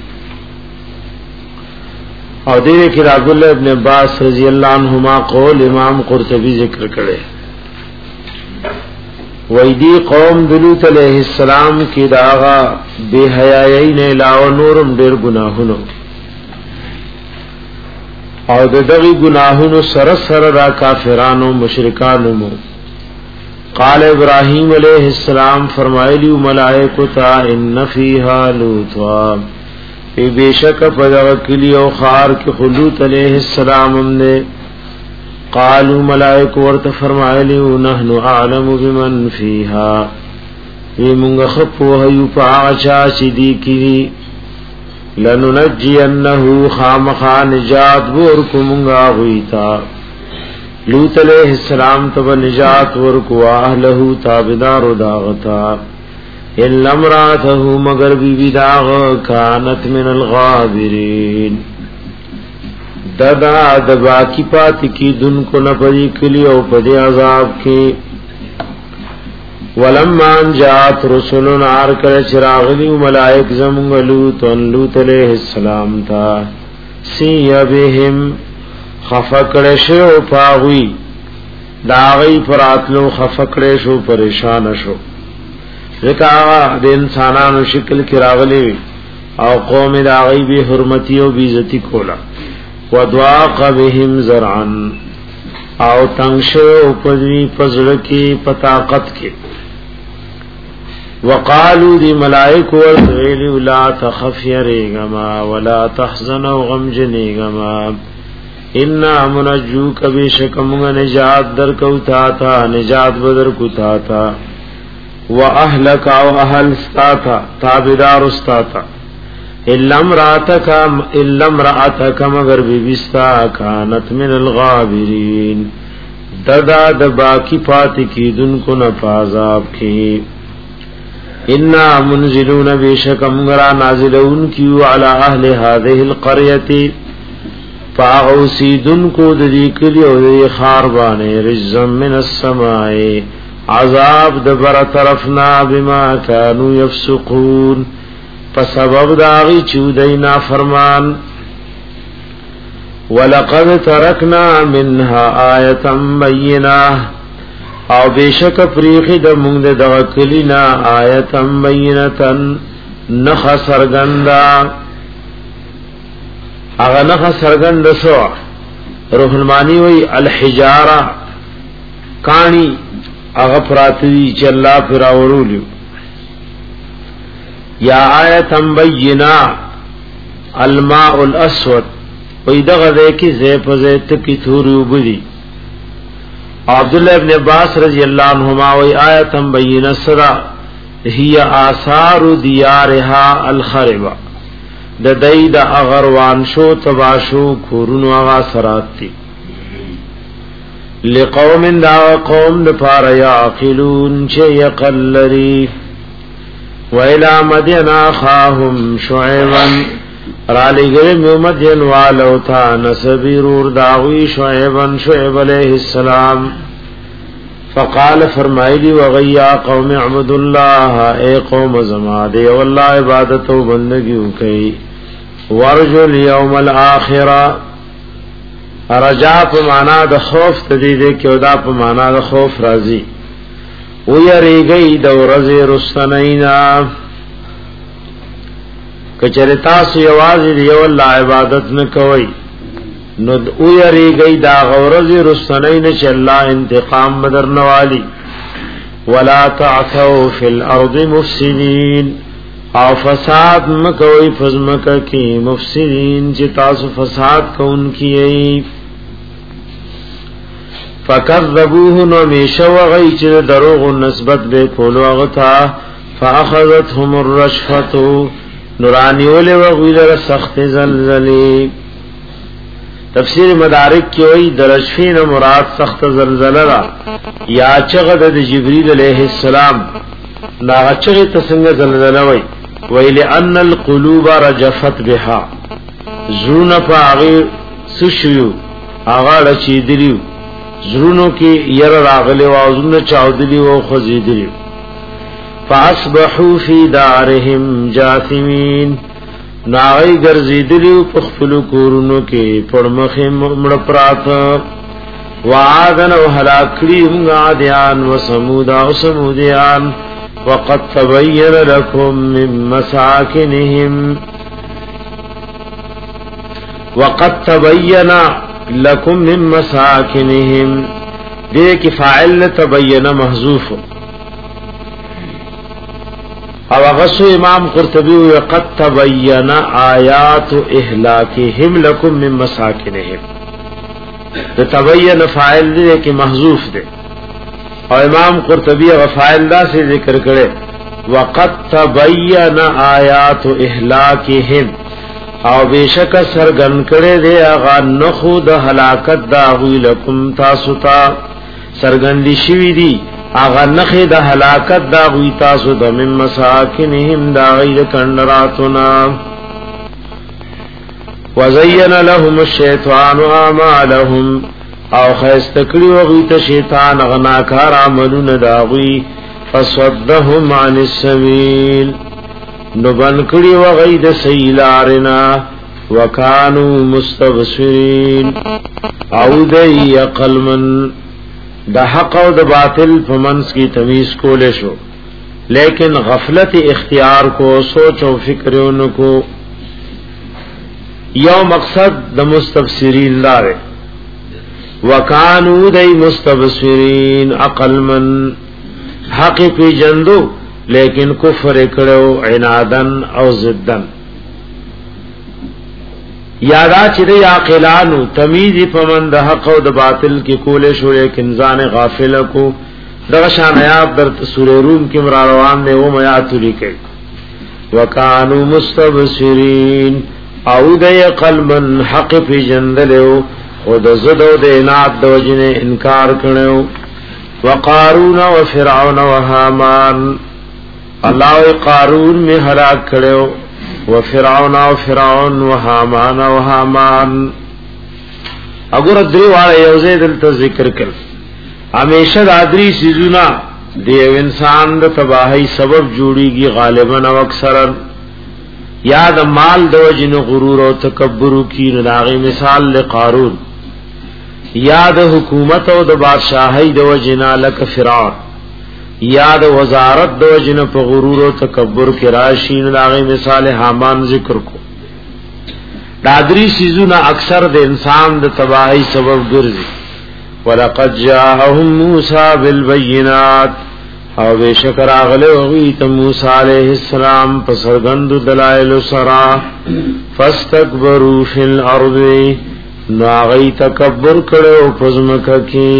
او دیوے کہ عبداللہ ابن عباس رضی اللہ عنہما قول امام قرطبی ذکر کرے ویدی قوم دلوت علیہ السلام کی داغا بے حیائین علاوہ نورم دیر گناہنو او د دغی گناہونو سر سر را کافرانو مشرکانو مو قال ابراہیم علیہ السلام فرمایلی ملائکو تا ان فیها لوطا بے بیشک پدغ کلی او خار کی خلوط علیہ السلام نے قالو ملائکو ورت فرمایلی نحنو اعلم بمن فیها وی منگ خپو حیو پا آچا چیدی کلی لننجینه خامخا نجات ورکمنگا غیتا لوط علیہ السلام تب نجات ورکو اہلہو تابدار داغتا الا امراتہو مگر بی بی داغ کانت من الغابرین ددا دبا کی پاتی کی دن کو نپدی کلی او پدی عذاب کی ولما جاءت رسلنا ارکل چراغلی ملائک زمون لوط لوط علیہ السلام تا سی بهم خفقڑ شو پاوی داغی پراتلو خفقڑ شو پریشان شو ذکا د انسانانو شکل کراغلی او قوم داغی بی حرمتی او بی عزتی کولا ودواق بهم زرعا او تنگشو پدوی پزڑکی پتاقت کی وقالو دی ملائک ورغیلی لا تخف یریگما ولا تحزن و غمجنیگما انا منجوک بیشکمگا نجات در کوتا تا نجات بدر کتا تا و اہلک او اہل ستاتا تابدار استاتا الا امراتک مگر بیبستا کانت من الغابرین ددا دبا کی پاتی کی دن کو نفاذاب کی انا منزلون بیشک امگرا نازلون کیو علی اہل هذه القریتی فاغوسی دن کو ددی کلی او دی خاربانے رجزم من السماء عذاب دبر طرفنا بما کانو یفسقون فسبب داغی چودینا فرمان ولقد ترکنا منها آیه بینه او بیشک پریخی د مونږ د دغه کلینا آیه بینه نخ سرګندا اغه نخ سرګند سو روح المانی وی الحجاره کانی اغه پراتی چې الله پر اورولو یا آیه بینه الماء الاسود وی دغه دې کې زې په زې تکي تھوري وبدي عبد الله ابن عباس رضی اللہ عنہما وی آیت بینہ سرا هي آثار دیارها الخربه د دای د اغروان شو تباشو کورونو هغه سرات دي لقوم دا قوم د پار یعقلون چې یقلری ویلا مدینا خاهم شعیبا را لګره محمدین والو تا نسبیرور داوی شعیبا شعیب علیہ السلام فقال فرمایلی وغیا قوم اعبد الله اے قوم زماده والله عبادت او بندگی وکي ورجو اليوم الاخره رجا په معنا د خوف تدیده کې او دا په معنا د خوف راځي او یریږي د ورځې رستنینا کچره تاسو یوازې یو الله عبادت نه کوئ نو او یریږي دا غورځي رستنین چې الله انتقام بدر نوالی ولا تعثوا فی الارض مفسدین او فساد مکوئ فزمکه کې مفسدین چې تاسو فساد کوونکی فکذبوه نو میشو غی چې دروغ نسبت به کولو غتا فاخذتهم الرشفه نورانی ولې وغویدر سخت زلزلې تفسیر مدارک کې وایي درشفین مراد سخت زلزلہ را یا چغد د جبرئیل علیہ السلام نا چغه تسنګ زلزلہ وای ویل ان القلوب رجفت بها زړونه په هغه سشیو هغه لچې دیو زړونو کې ير راغله وازونه چاودلی او خزیدلی فاصبحوا فی دارهم جاثمین ناغی گرزیدلیو پخفلو کورونو کې پړمخه مړ پرات وعادن او هلاکړي هم عادیان و سمود او سمودیان وقد تبین لكم من مساکنهم وقد تبین لكم من مساکنهم دې کې فاعل تبین محذوف او غسو امام قرطبی وقد تبین آیات اهلاکهم لكم من مساکنهم تو تبین فاعل دے کہ محذوف دے اور امام قرطبی فاعل دا سے ذکر کرے وقد تبین آیات اهلاکهم او بیشک سرګن کړي دے اغا نخو د هلاکت دا غوی لكم تاسو تا سرګندی شوی دی اغا نخی دا حلاکت دا غوی تاسو دا من مساکنهم دا غیر کندراتنا وزین لهم الشیطان آمالهم او خیستکلی وغیت شیطان غناکار عملون دا غوی فصدهم عن السبیل نبنکلی وغید سیلارنا وکانو مستبصرین او دی قلمن دا حق او دا باطل فمنس کی تمیز کولے شو لیکن غفلت اختیار کو سوچ و فکرون کو یو مقصد دا مستبصرین دارے وکانو دی مستبصرین عقل من حق پی جندو لیکن کفر کرو عنادن او زدن یادا چې د عاقلانو تمیز پمن د حق او د باطل کې کولې شو لیکن ځان غافل کو دغه شان آیات در سورې روم کې مر روان دی او میات لیکي وکانو مستبصرین او د قلبن حق فی جندلو او د زد او د عناد د وجنه انکار کړو وقارون وفرعون وهامان الله قارون می هلاک کړو وفرعون او فرعون وهامان او هامان اگر درې واړه یو ځای دلته ذکر کړ همیشه د ادري سيزونه د انسان د تباہی سبب جوړيږي غالبا او اکثرا یا د مال د وجن غرور او تکبر کی نداغي مثال لقارون یا د حکومت او د بادشاہي د وجنا لک فرعون یا د وزارت د وجن په غرور او تکبر کې راشي نداغي مثال حامان ذکر کو دادری سيزونه اکثر د انسان د تباہی سبب ګرځي ولقد جاءهم موسى بالبينات او بشکر اغله وی ته موسی علیہ السلام په سرګند دلائل سرا فاستكبروا فی الارض ناغی تکبر کړو پزمکه کې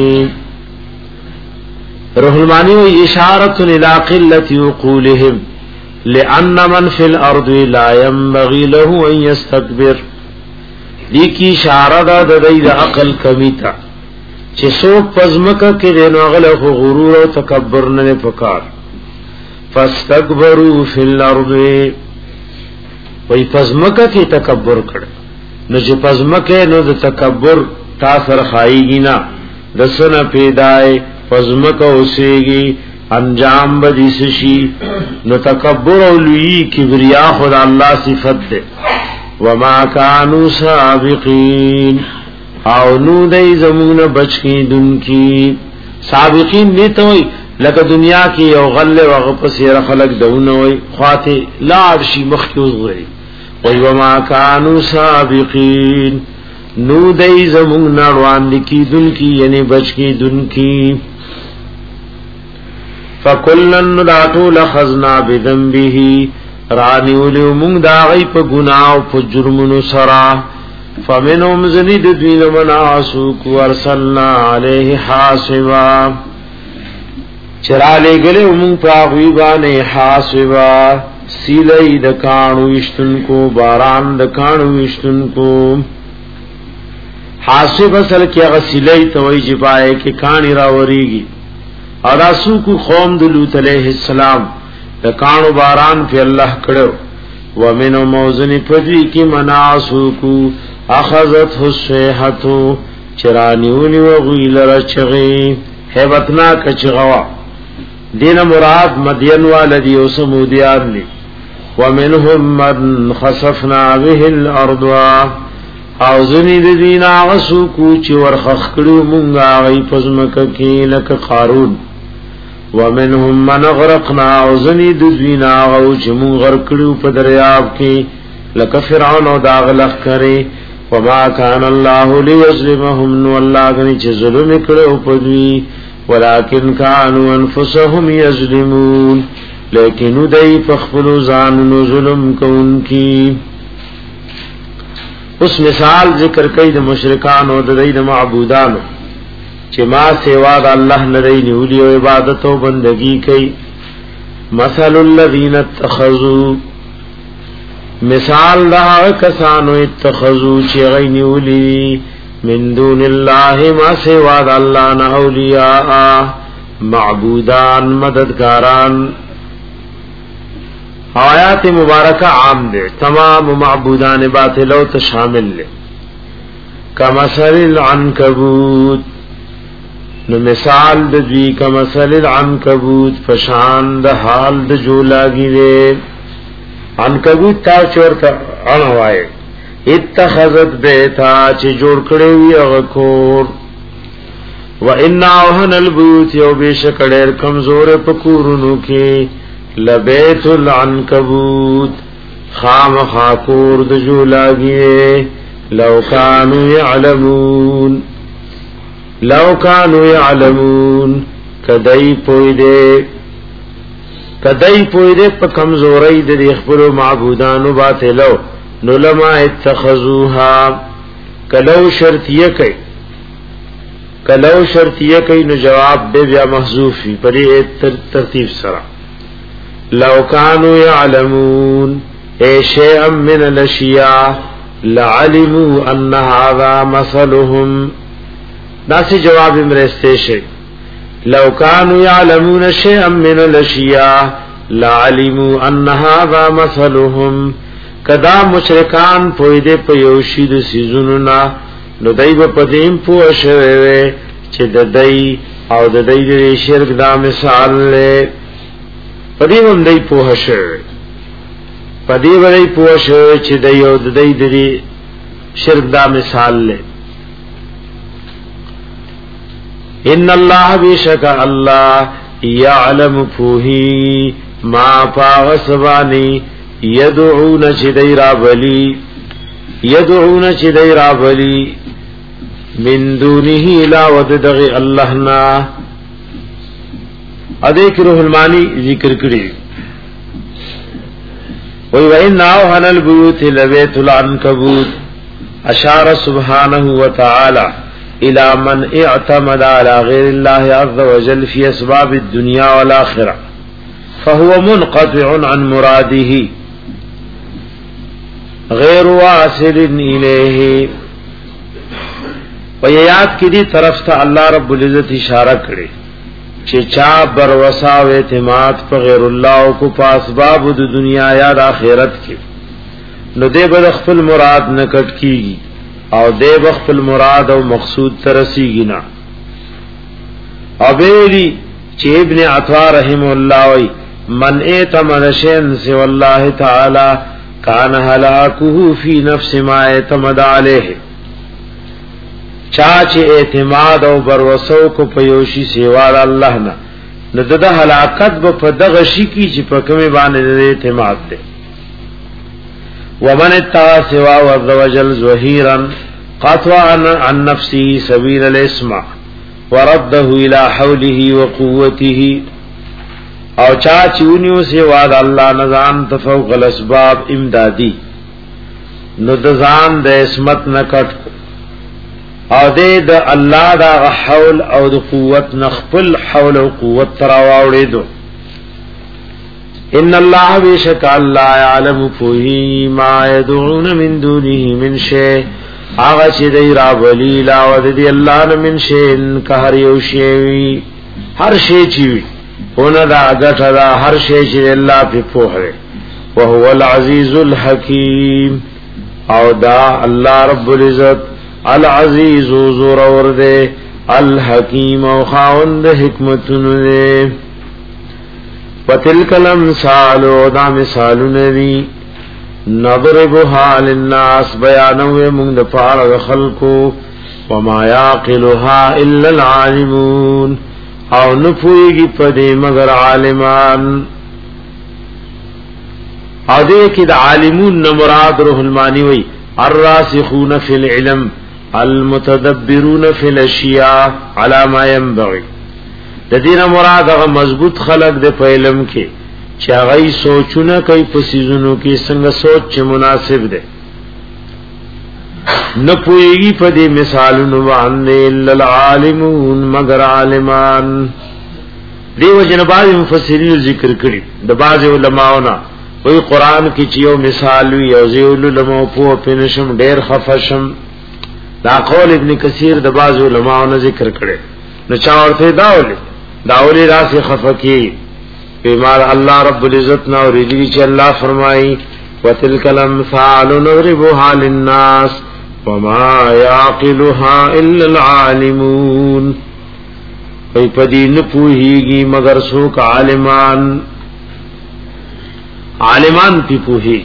روح المانی و اشارت الى قلة عقولهم لان من فی الارض لا ينبغي له ان يستكبر دی کی اشاره ده د دې عقل کمی تا چې څوک پزمکه کې دینوغله غرور او تکبر نه پکار فاستكبروا فی الارض وای پزمکه کې تکبر کړ نو چې پزمکه نو د تکبر تاثر خایږي نه دسنه پیدای پزمکه اوسېږي انجام بدی شي نو تکبر او لوی کبریا خدا الله صفت ده وما كانوا سابقين او نو دای زمون بچ کی دن کی سابقین نیته وي لکه دنیا کې یو غل وغه پسې خلق دونه وي خواته لاړ شي مخکوز غري وي وما كانوا سابقين نو دای زمون روان کی دن کی یعنی بچ کی دن کی فکلن ناتو لخذنا بذنبه رانی ولو مونږ دا غي په ګناه او په جرمونو سره فمنهم زنید دوین مناسو کو ارسلنا علیه حاسبا چرالے گلے امون پاغوی بانے حاسبا سیلی دکانو اشتن کو باران دکانو اشتن کو حاسب اصل کیا غسیلی توی جبائے کہ کانی راوریگی اور اسو کو قوم دلوت علیہ السلام دکانو باران پی اللہ کڑو ومنو موزنی پدوی کی مناسو کو اخذت الصيحه چرانیونی و غیل رچغی حیبتنا کچغوا دین مراد مدین والدی و سمودیان لی ومنهم من خصفنا به الارض او زنی دین آغسو کوچ ورخخ کرو منگا غی پزمکی لک قارون ومنهم من غرقنا او زنی دین آغوچ من غرکڑو پدریاب کی لک فرعون او داغلق کرے وما كان الله ليظلمهم والله غني چې ظلم کړو پدوی ولكن كانوا انفسهم يظلمون لیکن دای په خپل ځان نو ظلم کوونکی اوس مثال ذکر کوي د مشرکان او د دې معبودانو چې ما سوا د الله نه نیولې او عبادت او بندگی کوي مثل الذين اتخذوا مثال دا کسانو اتخذو چی غینیولی من دون اللہ ما سوا دا اللہ نا اولیاء معبودان مددگاران آیات مبارکہ عام دے تمام معبودان باطلو تشامل لے کمثل العنکبوت نو مثال دوی کمثل العنکبوت فشان دا حال دا جولاگی دے عنکبوت تا چورتا انوائے اتخذت بیتا چی جوڑ کڑے وی اغکور و انا اوہن البیوت یو بیشکڑیر کمزور پکورنو کی لبیت العنکبوت خام خاکور دجو لاگئے لو کانو یعلمون لو کانو یعلمون کدئی پوئی دے کدی پوی دے پا کمزوری دے اخبرو معبودانو باطلو نو لما اتخذوها کلو شرطیه کئی کلو شرطیه کئی نو جواب دے بیا محذوفی پری ترتیب سرا لو کانو یعلمون اے شیئا من الاشیاء لعلموا ان هذا مثلهم ناسی جواب امرستے شئی لو كانوا يعلمون شيئا من الاشياء لعلموا ان هذا مثلهم کدا مشرکان پویده په یوشي د سيزونو نا نو دای په پدیم پوه شوي چې د دای او د دای د شرک دا مثال له پدیم هم دای پوه شوي پدې وری پوښ چې د یو د دې د شرک دا مثال له ان الله بیشک الله یعلم فوهی ما پاغسبانی یدعون چدیرا بلی یدعون چدیرا بلی من دونه لا وددغ اللہنا ادیک روح المانی ذکر کری وَإِنَّ أَوْهَنَ الْبُيُوتِ لَبَيْتُ الْعَنْكَبُوتِ أشار سبحانه وتعالى إلى من اعتمد على غير الله عز وجل في أسباب الدنيا والآخرة فهو منقطع عن مراده غير واصل إليه ویاد کی دی طرف تا اللہ رب العزت اشارہ کرے چې چا بروسا و اعتماد په غیر الله او کو پاسباب د دنیا یا د آخرت کې نو دې به خپل مراد نه کټ کیږي او دې به خپل مراد او مقصود ترسیږي نه او ویلي چې ابن عطا رحم الله وی من اعتمد شيئا سوى الله تعالى كان هلاكه في نفس ما اعتمد عليه چا چې اعتماد او بروسو کو پيوشي سیوا الله نه نو د هلاکت په دغه شي کې چې په کومه باندې اعتماد ده ومن اتقى سوا عز وجل ظهيرا قطعا عن نفسه سبيل الاسم ورده الى حوله وقوته او چا چونیو سوا د الله نزان تفوق الاسباب امدادي نو د ځان د اسمت نکټ او دې د الله دا حول او د قوت نخپل حول او قوت تراوړې دو ان الله بیشک الله يعلم فوهی ما يدعون من دونه من شيء هغه چې دی را ولی لا ود دی الله نه من شيء کهر یو شی هر شی چې ونه دا غټه دا هر شی چې الله په پوهه او هو العزیز الحکیم او دا الله رب العزت العزیز زور اور دے الحکیم او خاوند حکمتن دے وتلک الامثال دا مثال ندی نضربها للناس بیانوه من دفار خلقو وما یاقلها الا العالمون او نفویگی پدے مگر عالمان او دے کی دا عالمون نمراد روح المانی وی الراسخون فی العلم المتدبرون فی الاشیاء علی ما ينبغي د دین مراد هغه مضبوط خلق د علم کې چې هغه سوچونه کوي په سيزونو کې څنګه سوچ چې مناسب ده نه پويږي په دې مثالونو باندې الا العالمون مگر عالمان دیو جنباز مفسرین ذکر کړي د باز علماءونه وی قران کې چې یو مثال وی او زیول علماء په پینشم ډېر خفشم دا قول ابن کثیر د باز علماءونه ذکر کړي نو چا ورته داولې داولې راس خفکی بیمار الله رب العزت نو ریلی چې الله فرمایي وتلک الامثال نضربها للناس وما يعقلها الا العالمون ای پدې نه پوهیږي مگر څوک عالمان عالمان پی پوهی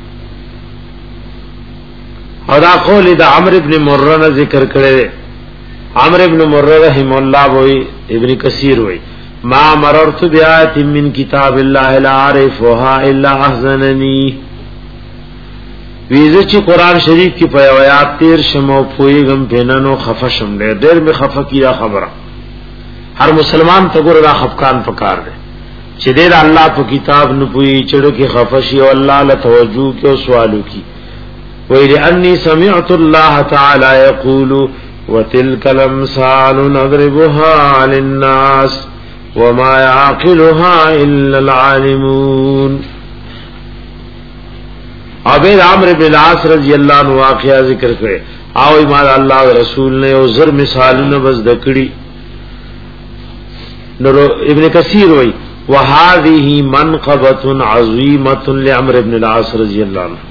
او دا قول دا عمرو ابن مرہ ذکر کړي عمرو ابن مرہ رحم الله وی ابن کثیر وی ما مررت بیات من کتاب الله لا اعرفها الا احزنني ویزه چې قران شریف کې په آیات تیر شمو پویګم پینانو خفشم ډېر ډېر می خفقیا خبره هر مسلمان ته ګور را خفقان پکار دی چې دې الله په کتاب نه پوي چړو کې خفشي او الله له توجه کې او سوالو کې ویل انی سمعت الله تعالی یقول وتلك الامثال نضربها للناس وما يعقلها الا العالمون ابي عمرو بن العاص رضی الله عنه واقعا ذکر کړي او ایمان الله رسول نے او زر مثالونه بس دکړي نو ابن کثیر وای وهذه منقبه عظیمه لعمرو بن العاص رضی الله عنه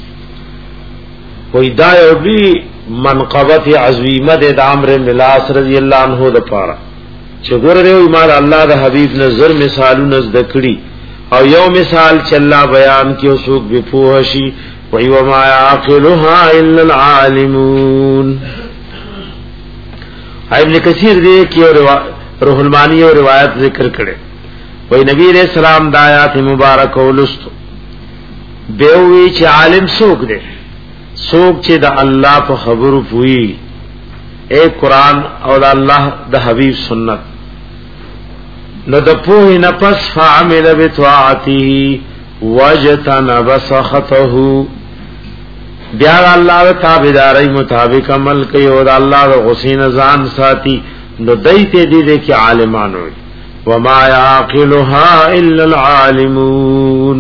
وای دا یو دی منقبت عظیمه د عمرو بن العاص رضی الله عنه د پاره چې ګورره ایمان الله د حبیب نظر مثالونه ذکړي او یو مثال چلا بیان کیو سوق بپوشی وی وما یعقلها الا العالمون. ابن کثیر دے کی روح المانی اور روایت ذکر کرے وی نبی علیہ السلام دا آیات مبارک ولستو بیوی چی عالم سوک دے سوک چی دا اللہ پا خبر پوئی اے قرآن او دا اللہ دا حبیب سنت نو دا پوہی نپس فعمل بطاعتی وجتنب سخطہو بیا دا اللہ دا تابداری مطابق عمل کئی او دا اللہ دا غسین زان ساتی نو دیتے دی دے کی عالمانوی وما یعقلها الا العالمون.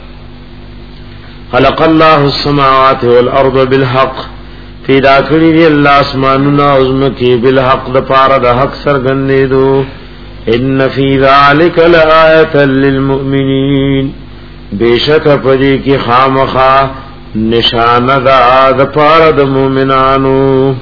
خلق اللہ السماوات والارض بالحق پیدا کری دی اللہ اسماننا عظمکی بالحق دا پارا دا حق سرگنے دو ان فی ذالک لآیتا للمؤمنین بے شک پدی کی خامخا نشان دا دا پارا دا مومنانو.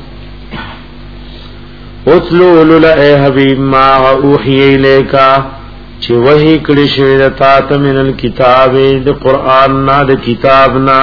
اتلو للا اے حبیب ما اوحی الیکا چی وحی کلی شویدتا من الکتاب دا قرآن نا دا کتاب نا.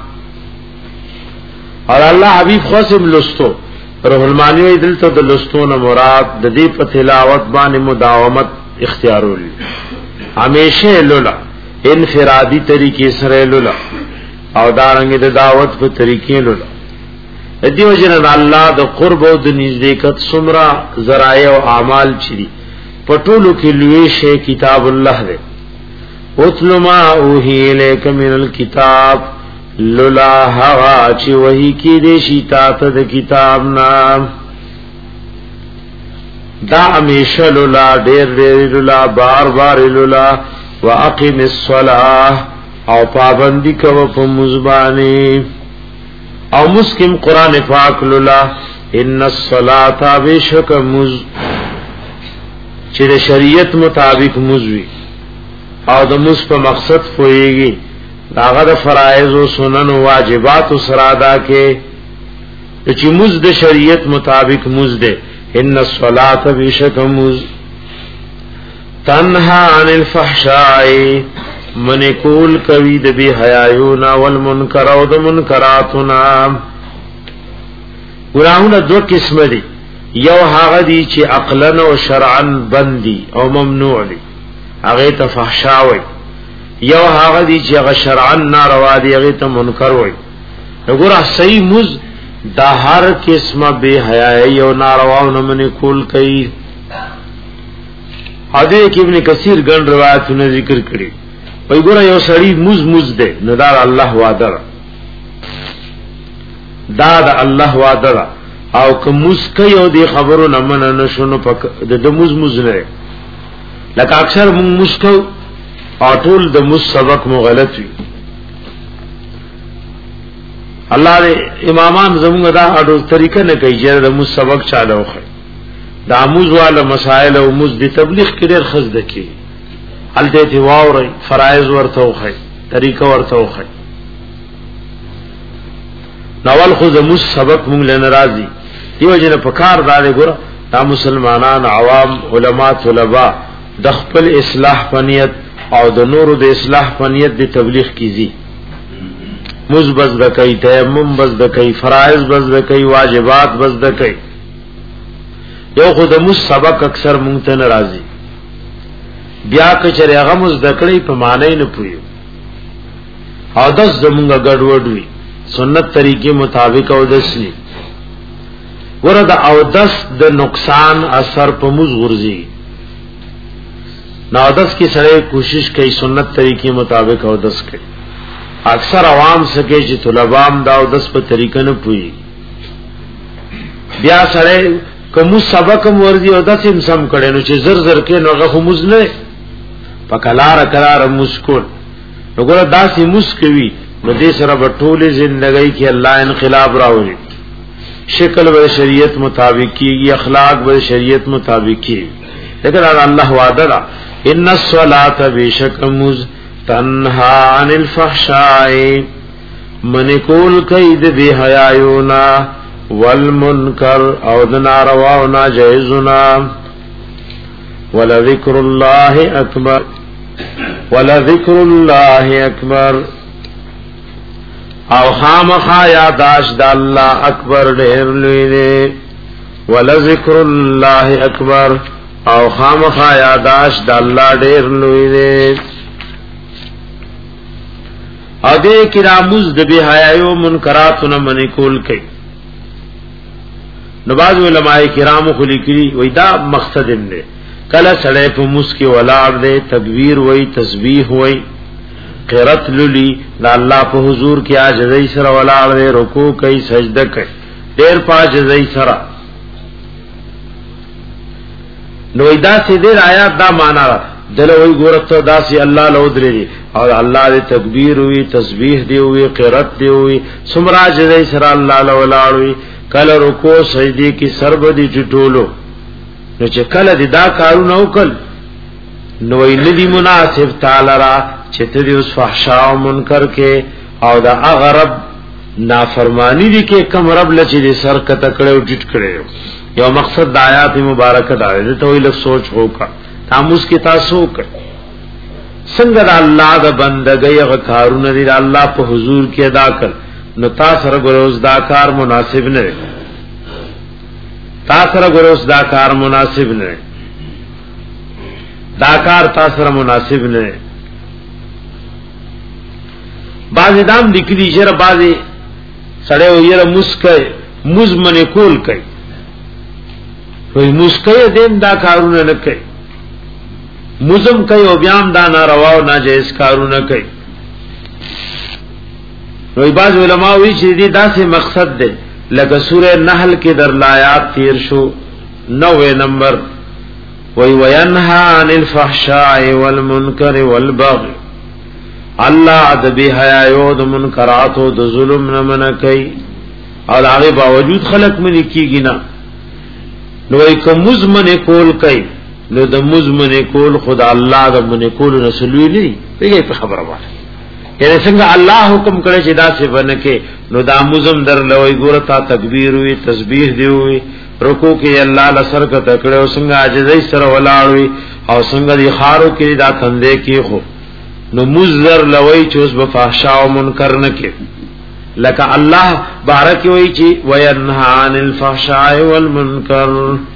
اور اللہ حبیب خوصم لستو روح المانیوی دلتا دا لستو نا مراد دا دی پا تلاوت بان مداومت اختیارو لی ہمیشہ لولا انفرادی طریقے سرے لولا او دارنگی دا دعوت پا طریقے لولا. دیو جنن اللہ دا قرب و دا نزدیکت سمرا ذرائع و اعمال چری پٹولو کی لویش کتاب اللہ دے. اتلو ما اوہی لیک من الکتاب لولا ہوا چی وہی کی دیشی تاتا دا کتاب نام دا امیشہ لولا دیر دیر لولا بار بار لولا و اقیم الصلاة او پابندی کو پا مزبانی او مسکم قرآن پاک لولا ان الصلاة بیشک مز چر شریعت مطابق مزوی او د مز په مقصد پوئیگی داغه د فرائض و سنن و واجبات و سرادا کے چی مز د شریعت مطابق مز دے ان الصلاة بیشک مز تنہا عن الفحشائی منکول کوي د بی حیاونا والمنکر او د منکراتنا. ګناهونه دو قسم دي یو هغه دي چې عقلن او شرعن بندي او ممنوع دي هغه ته فحشا وي، یو هغه دي چې هغه شرعن ناروا دي هغه ته منکر وي. وګوره صحیح مز دا هر قسمه بی حیاي او ناروا نه منکول کوي. حدیث ابن کثیر ګڼ روایتونه ذکر کړي وی گورا یو سړی مز مز دے ندار اللہ وعدہ دا دا اللہ وعدہ او که مز کئی او دی خبرو نمن نشنو پک دا مز مز نرے لکه اکثر مون مز کو آٹول دا مز سبق مو غلط وی اللہ دے امامان زمونگا دا آٹو طریقہ نکی جیر دا مز سبق چالو خی دا مز والا مسائل او مز دی تبلیغ کریر خزد کی حلتے تی واوری فرائض ورتو خی طریقہ ورتو خی نوال خود مس سبق مونگ لین رازی دیو جن پکار دارے گورا دا مسلمانان عوام علماء طلباء دخپل اصلاح پنیت او د نور د اصلاح پنیت دی تبلیغ کیزی مز بز دکی تیمم بز دکی فرائض بز دکی واجبات بز دکی یو خود مس سبق اکثر مونگتن رازی بیا کچره هغه مزدکړی په معنی نه پویو او داس زمونږه ګډوډ وی سنت طریقې مطابق او دسلی ورته او داس د نقصان اثر په مز غرزي نو داس کی سره کوشش کوي سنت طریقې مطابق او داس کوي. اکثر عوام سکے چې طلبام دا او داس په طریقه نه پوي بیا سره کوم سبق ورزي او داس هم سم کړي نو چې زر زر کې نو هغه مز نه پکلار قرار مسکول نو ګور داسې مسکوي نو دې سره په ټوله ژوندۍ کې الله انقلاب راوړي شکل و شریعت مطابق کی اخلاق و شریعت مطابق کی لیکن اللہ وعدہ ان الصلاة بیشک مز تنہا عن الفحشاء منکول کید بی حیایونا والمنکر او ولذکر الله اکبر او خامخا یاداش د الله اکبر ډیر لوی دی ولذکر الله اکبر او خامخا یاداش د الله ډیر لوی دی ا دې کرامز د به حیاو منکراتونه منی کول کوي نو باز علماء کرام خو لیکلي وای دا مقصد دې کله سړی په مسکی ولاړ دی تکبیر وای تسبیح وای قرات للی دا الله په حضور کې عاجزی سره ولاړ دی رکوع کوي سجده کوي ډیر پاجزی سره نو دا سیده آیات دا معنا دلوي ګورته دا سي الله لو درې او الله دې تکبیر وی تسبیح دی وی قرات دی وی سمرا عاجزی سره الله لو ولاړ وی کله رکوع سجدي کې سرب دي چټولو نو چې کله دې دا کارونه وکړ نو یې ندي مناسب تعالی را چې ته دې اوس فحشاء او منکر کې او دا اغرب نافرمانی دي کې کم رب لچې دې سر کته کړو ډټ کړو یو مقصد د آیات مبارکه دا دې ته ویل سوچ وکړه تاسو کې تاسو وکړه څنګه د الله د بندګۍ غکارونه دې الله په حضور کې ادا کړ نو تاسو سره ګروز دا کار مناسب نه تاسو سره ګروز دا کار مناسب نه دا کار تاسو سره مناسب نه بعض دام دکلی شر بعضی سڑے ہو یہ مسکے مزمن کول کئی وی مسکے دیم دا کارون نکئی مزم کئی او بیام دا نارواو ناجیز کارون کئی وی بعض علماء وی چی دی دا سے مقصد دے لگا سورہ نحل کے در لایات تیر شو نوے نمبر وی وینہا عن الفحشاء والمنکر والبغی اللہ د بی حیاو د منکرات او د ظلم نه منکای او هغه باوجود خلق منی کیږي نه نو کوم مزمن کول کوي نو د مزمن کول خدا الله د من کول رسولي نه دی په خبره وایي یعنی څنګه الله حکم کړی چې دا څه بنکه نو دا مزم در لوي ګورتا تکبیر وی تسبیح دی وی رکوع کې الله لسر کا تکړه څنګه عاجزی سره ولاړ وی او څنګه دی خارو کې دا تندې کې خو نو مزر لوی چوس بفحشاء و منکر نکی لکا اللہ بارکی وی چی وینہا عن الفحشاء والمنکر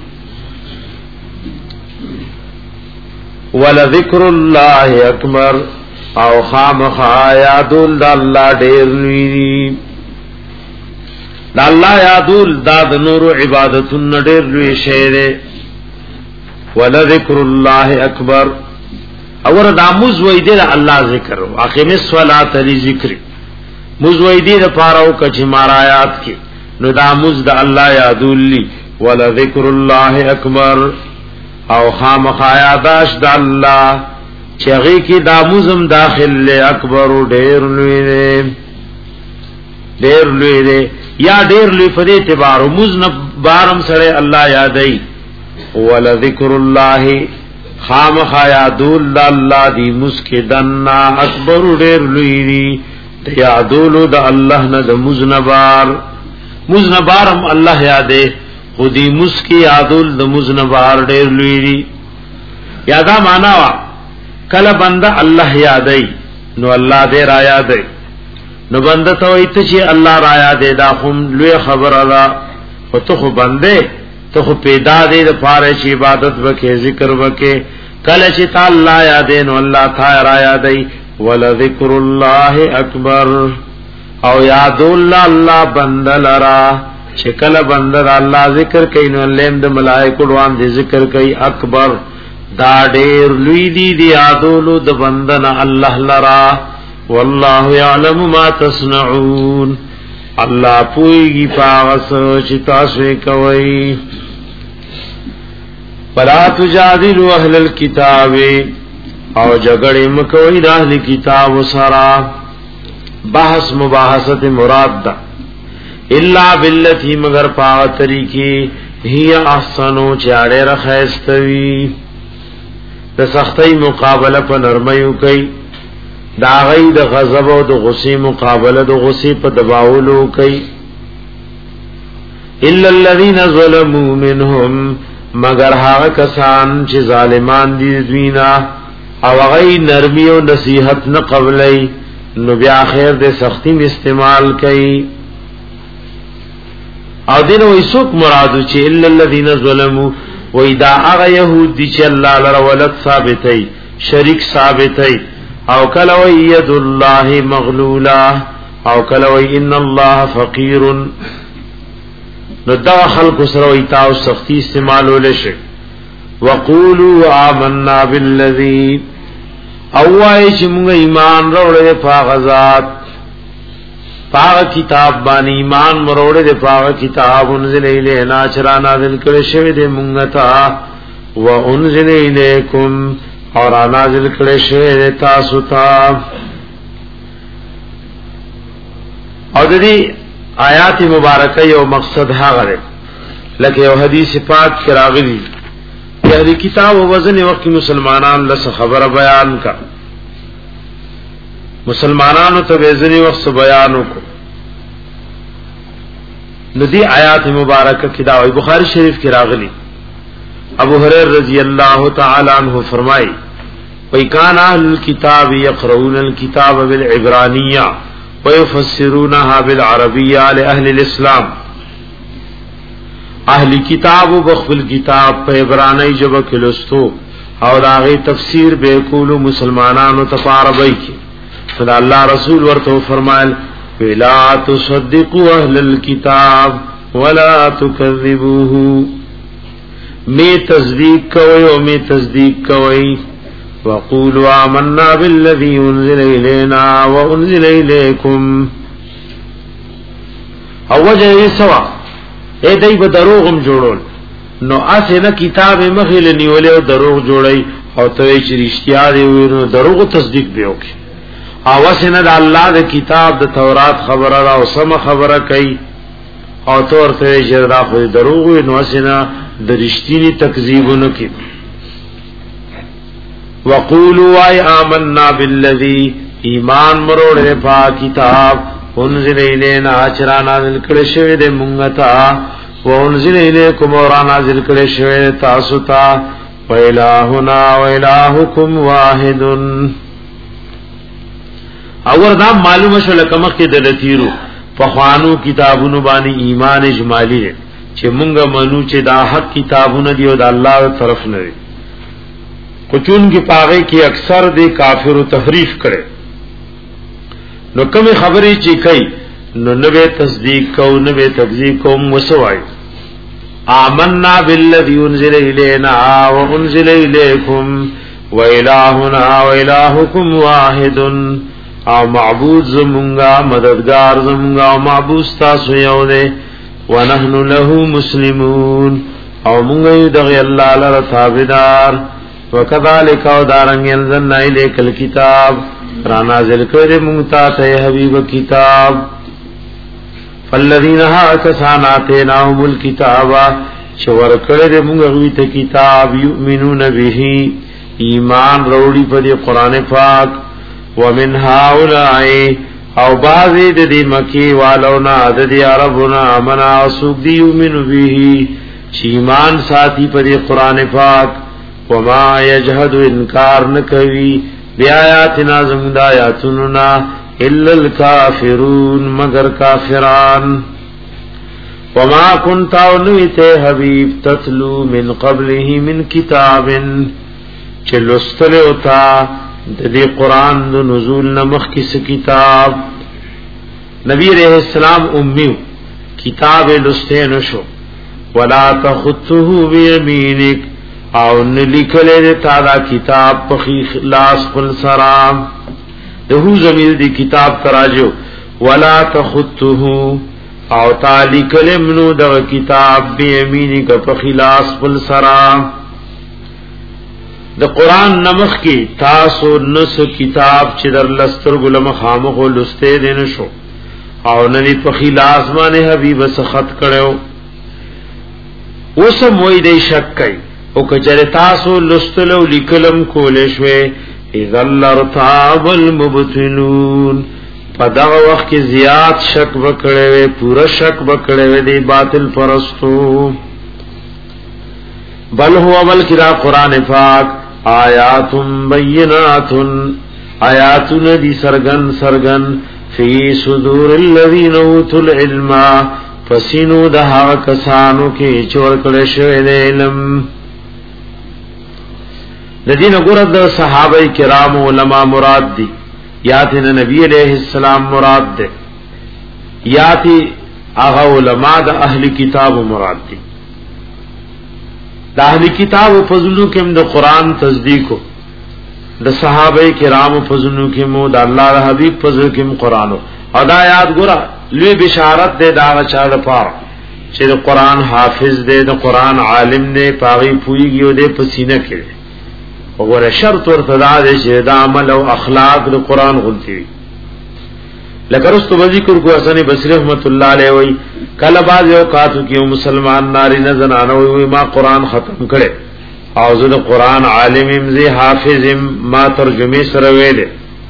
ولذکر اللہ اکبر او خامخ آیادول دا اللہ دیر لوی دا اللہ یادول دا دا نور عبادتن دیر لوی شیرے ولذکر اللہ اکبر اور دا مزوی دی دا اللہ ذکر اقیم الصلاة لی ذکر مزوی دی دا پاراو کچھ مارایات کی نو دا مز دا اللہ یادول لی ولذکر اللہ اکبر او خامخ آیاداش دا اللہ چغی کی دا مزم داخل لے اکبر دیر لوی دے دیر لوی دے یا دیر لوی فدی تبارو مزن بارم سڑے اللہ یادئی ولذکر اللہ خامخ یادول دا اللہ دی مسکدنا اکبر دیر لوی دی یادولو دا اللہ نا دا مزنبار مزنبارم اللہ یادے خودی مسکی یادول دا مزنبار دیر لوی دی یادا ماناوا کل بندہ اللہ یادئی نو اللہ دے را یادئی نو بندہ تویت چی اللہ را یادے دا خم لوی خبر اللہ و تو خو بندے تو خو پیدا دے دا پارے چی عبادت بکے ذکر بکے کل چی تا اللہ یادے نو اللہ تا را یادئی ولذکر اللہ اکبر او یادو اللہ اللہ بند لرا چکل بند اللہ ذکر کئی نو اللہم دا ملائک اڑوان دے ذکر کئی اکبر دا دیر لوی دی دی یادولو دا بندنا اللہ لرا واللہ یعلم ما تصنعون اللہ پوئیگی پاغس چتاسوے کوئی فلا تجادلوا اہل الكتاب او جگڑی مکوئی دا اہل کتاب سرا بحث مباحثت مراد دا الا باللتی مگر پاغ طریقی ہی احسنو چاڑے رخیستوی دا سختی مقابلہ پا نرمیو کئی دا غی دا غضب و دا غصی مقابلہ دا غصی پا دباولو کئی الا الذین ظلموا منهم مگر هاغ کسان چی ظالمان دی دوینا او غي نرمی او نصیحت نه قبلای نو بیا خیر دې سختی استعمال کړي. او دین وې څوک مرادو چې الا الذين ظلموا و اذا اغه يهود دي چې الله لره ولد ثابتای شریک ثابتای او کله وې ید الله مغلولا او کله وې ان الله فقير نو دا خلق سره وې تاسو سختی استعمال ولشي. وقولوا آمنا بالذي او وای چې موږ ایمان وروړو په غزاد پاغ کتاب باندې ایمان وروړو د پاغ کتاب انزل الینا چرا نازل کړي شوی د موږ ته و انزل الیکم اور نازل کړي شوی د تاسو ته. او د دې آیات مبارکه یو مقصد هغه لکه یو حدیث پاک کې راغلی یعنی کتاب و وزن وقت مسلمانان لس خبر بیان کا مسلمانانو ته وزنی وقت بیانو کو ندی آیات مبارکہ کی دعوی بخاری شریف کی راغلی ابو ہریرہ رضی اللہ تعالی عنہ فرمائی وَإِكَانَ أَهْلُ الْكِتَابِ يَقْرَؤُونَ الْكِتَابَ بِالْعِبْرَانِيَّةِ وَيُفَسِّرُونَهَا بِالْعَرَبِيَّةِ لِأَهْلِ الْإِسْلَامِ اهلی کتاب و بخل کتاب په عبرانی ژبه کې لوستو او داغه تفسیر به کولو مسلمانانو ته عربی کې. صدا الله رسول ورته فرمایل ولا تصدقوا اهل الكتاب ولا تكذبوه می تصدیق کوي او می تصدیق کوي. وقولوا آمنا بالذي انزل الينا وانزل اليكم او وجه سوا اے دای به دروغم جوړول نو اسه نه کتاب مخیل نیولې او دروغ جوړي او ته چې رښتیا دی نو دروغ تصدیق به وکي. او اسه نه د الله د کتاب د تورات خبره او سم خبره کوي او تور ته جردا خو دروغ نو اسه نه د رښتینی تکذیبونه کوي. وقولوا ای آمنا بالذی ایمان مروړې په کتاب انزل الینا اچرا نازل کړي شوی د مونږ ته و انزل الیکم اور نازل کړي شوی تاسو ته و الہنا و الہکم واحد. اور دا معلومه شو لکه مخکې د لتیرو په خوانو کتابونو باندې ایمان اجمالی دی چې مونږ منو چې دا حق کتابونه دی او د الله طرف نه دی. کوچون کی پاغه کې اکثر د کافر تحریف کړي نو کمی خبری چی کئی نو نبی تصدیق کو نبی تکذیب کو مسوائی. آمنا بالذی انزل الینا و انزل الیکم و الہنا و الہکم واحد او معبود زمونگا مددگار زمونگا او معبود تاسو یو دے و نحن له مسلمون او مونگا یدغی اللہ لر تابدار وکذالک او دارنگ انزلنا الیک الکتاب را نازل کړي مونږ ته حبیب کتاب. فالذین ها کساناتیناهم الکتاب شور کړي مونږ غوی ته کتاب یؤمنون به ایمان وروړي په قرآن پاک. ومن هؤلاء او بعضی د دې مکی والونا د دې عربنا امنا اسوق دی یؤمن به چې ایمان ساتي په قرآن پاک. وما یجحد انکار نکوي بیااتنا زمود آیاتنا الا الکافرون مگر کافران. وما كنت اونیت حبیب تتلو من قبله من کتاب چلوستل اوتا د دې قران د نزول نمخ کس کتاب. نبی علیہ السلام امی کتاب لستین شو ولا تخطه بیمینک او نلیکلے دے تادا کتاب پخی خلاص قل سرام دہو زمین دی کتاب تراجو ولا تخطہو او تالی کلمنو دا کتاب بی امینی کا پخلاص قل سرام. دا قرآن نمخ کی تاسو نس کتاب چی در لستر گلم خامخو لستے دینشو او ننی پخلاص مانے حبیب سخط کرو اسم وی دی شک کئی او کچره تاسو لستلو لیکلم کولشوه اذا لرتاب المبتلون پدغه وخت کې زیات شک وکړي پورا شک وکړي دی باطل پرستو. بل هو عمل کرا قران پاک آیات بینات آیاتن دی سرگن سرگن فی صدور الذین اوتوا العلم پسینو دہا کسانو کی چور کلشوئے دے علم لدین گرد صحابہ کرام علماء مراد دی یا تی نبی علیہ السلام مراد دے یا تی آغا علماء دا اہل کتاب مراد دی دا اہل کتاب فضلو کم دا قرآن تصدیقو دا صحابہ کرام فضلو کمو دا اللہ دا حبیب فضلو کم قرآنو او دا آیات گرا لوی بشارت دے دا آغا چاہ دا پارا چه دا قرآن حافظ دے دا قرآن عالم دے پاغی پوئی گیو دے پسینہ کرے وګوره شرط ورته دا دی چې دا عمل او اخلاق د قران غلطي وي لکه رستو ذکر کو حسن بصری رحمت الله علیه وی کله باز یو کاتو کې مسلمان ناری نه زنانه وی ما قران ختم کړي او زه د قران عالم امزي حافظ ما ترجمه سره ویل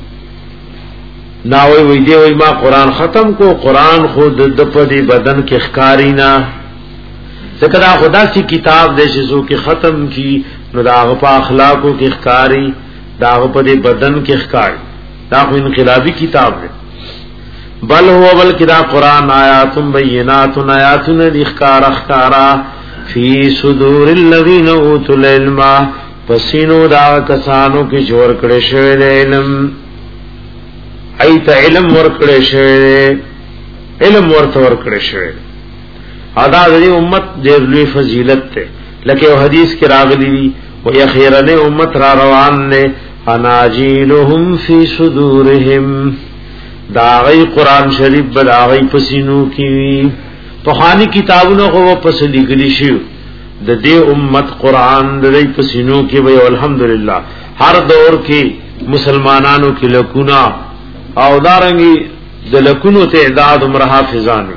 نا وی وی دی وی ما قران ختم کو قران خود د پدی بدن کې ښکاری نه ځکه دا خدا سي کتاب دې شزو کې ختم کی نو داغ پا اخلاقو کی اخکاری داغ پا دی بدن کی اخکاری داغ انقلابی کتاب ہے بل ہوا بلکہ دا قرآن آیاتن بیناتن آیاتن دی اخکار اخکارا فی صدور الذین اوتوا العلم پسینو دا کسانو کی جور کڑے شوئے دے علم ایتا علم ورکڑے شوئے دے علم ورت ورکڑے شوئے دے ادا دی امت دیر لوی فضیلت تے لکہ وہ حدیث کی راغلی وی و یخیرن امت را روان نے اناجیلهم فی صدورهم داغی قرآن شریف بداغی پسینو کی پخانی کتابونو کو وہ پس لگلی شیو دا دے امت قرآن دی پسینو کی وی الحمدللہ ہر دور کی مسلمانانو کی لکونا او دارنگی دا لکونو تعداد امرہا فضانو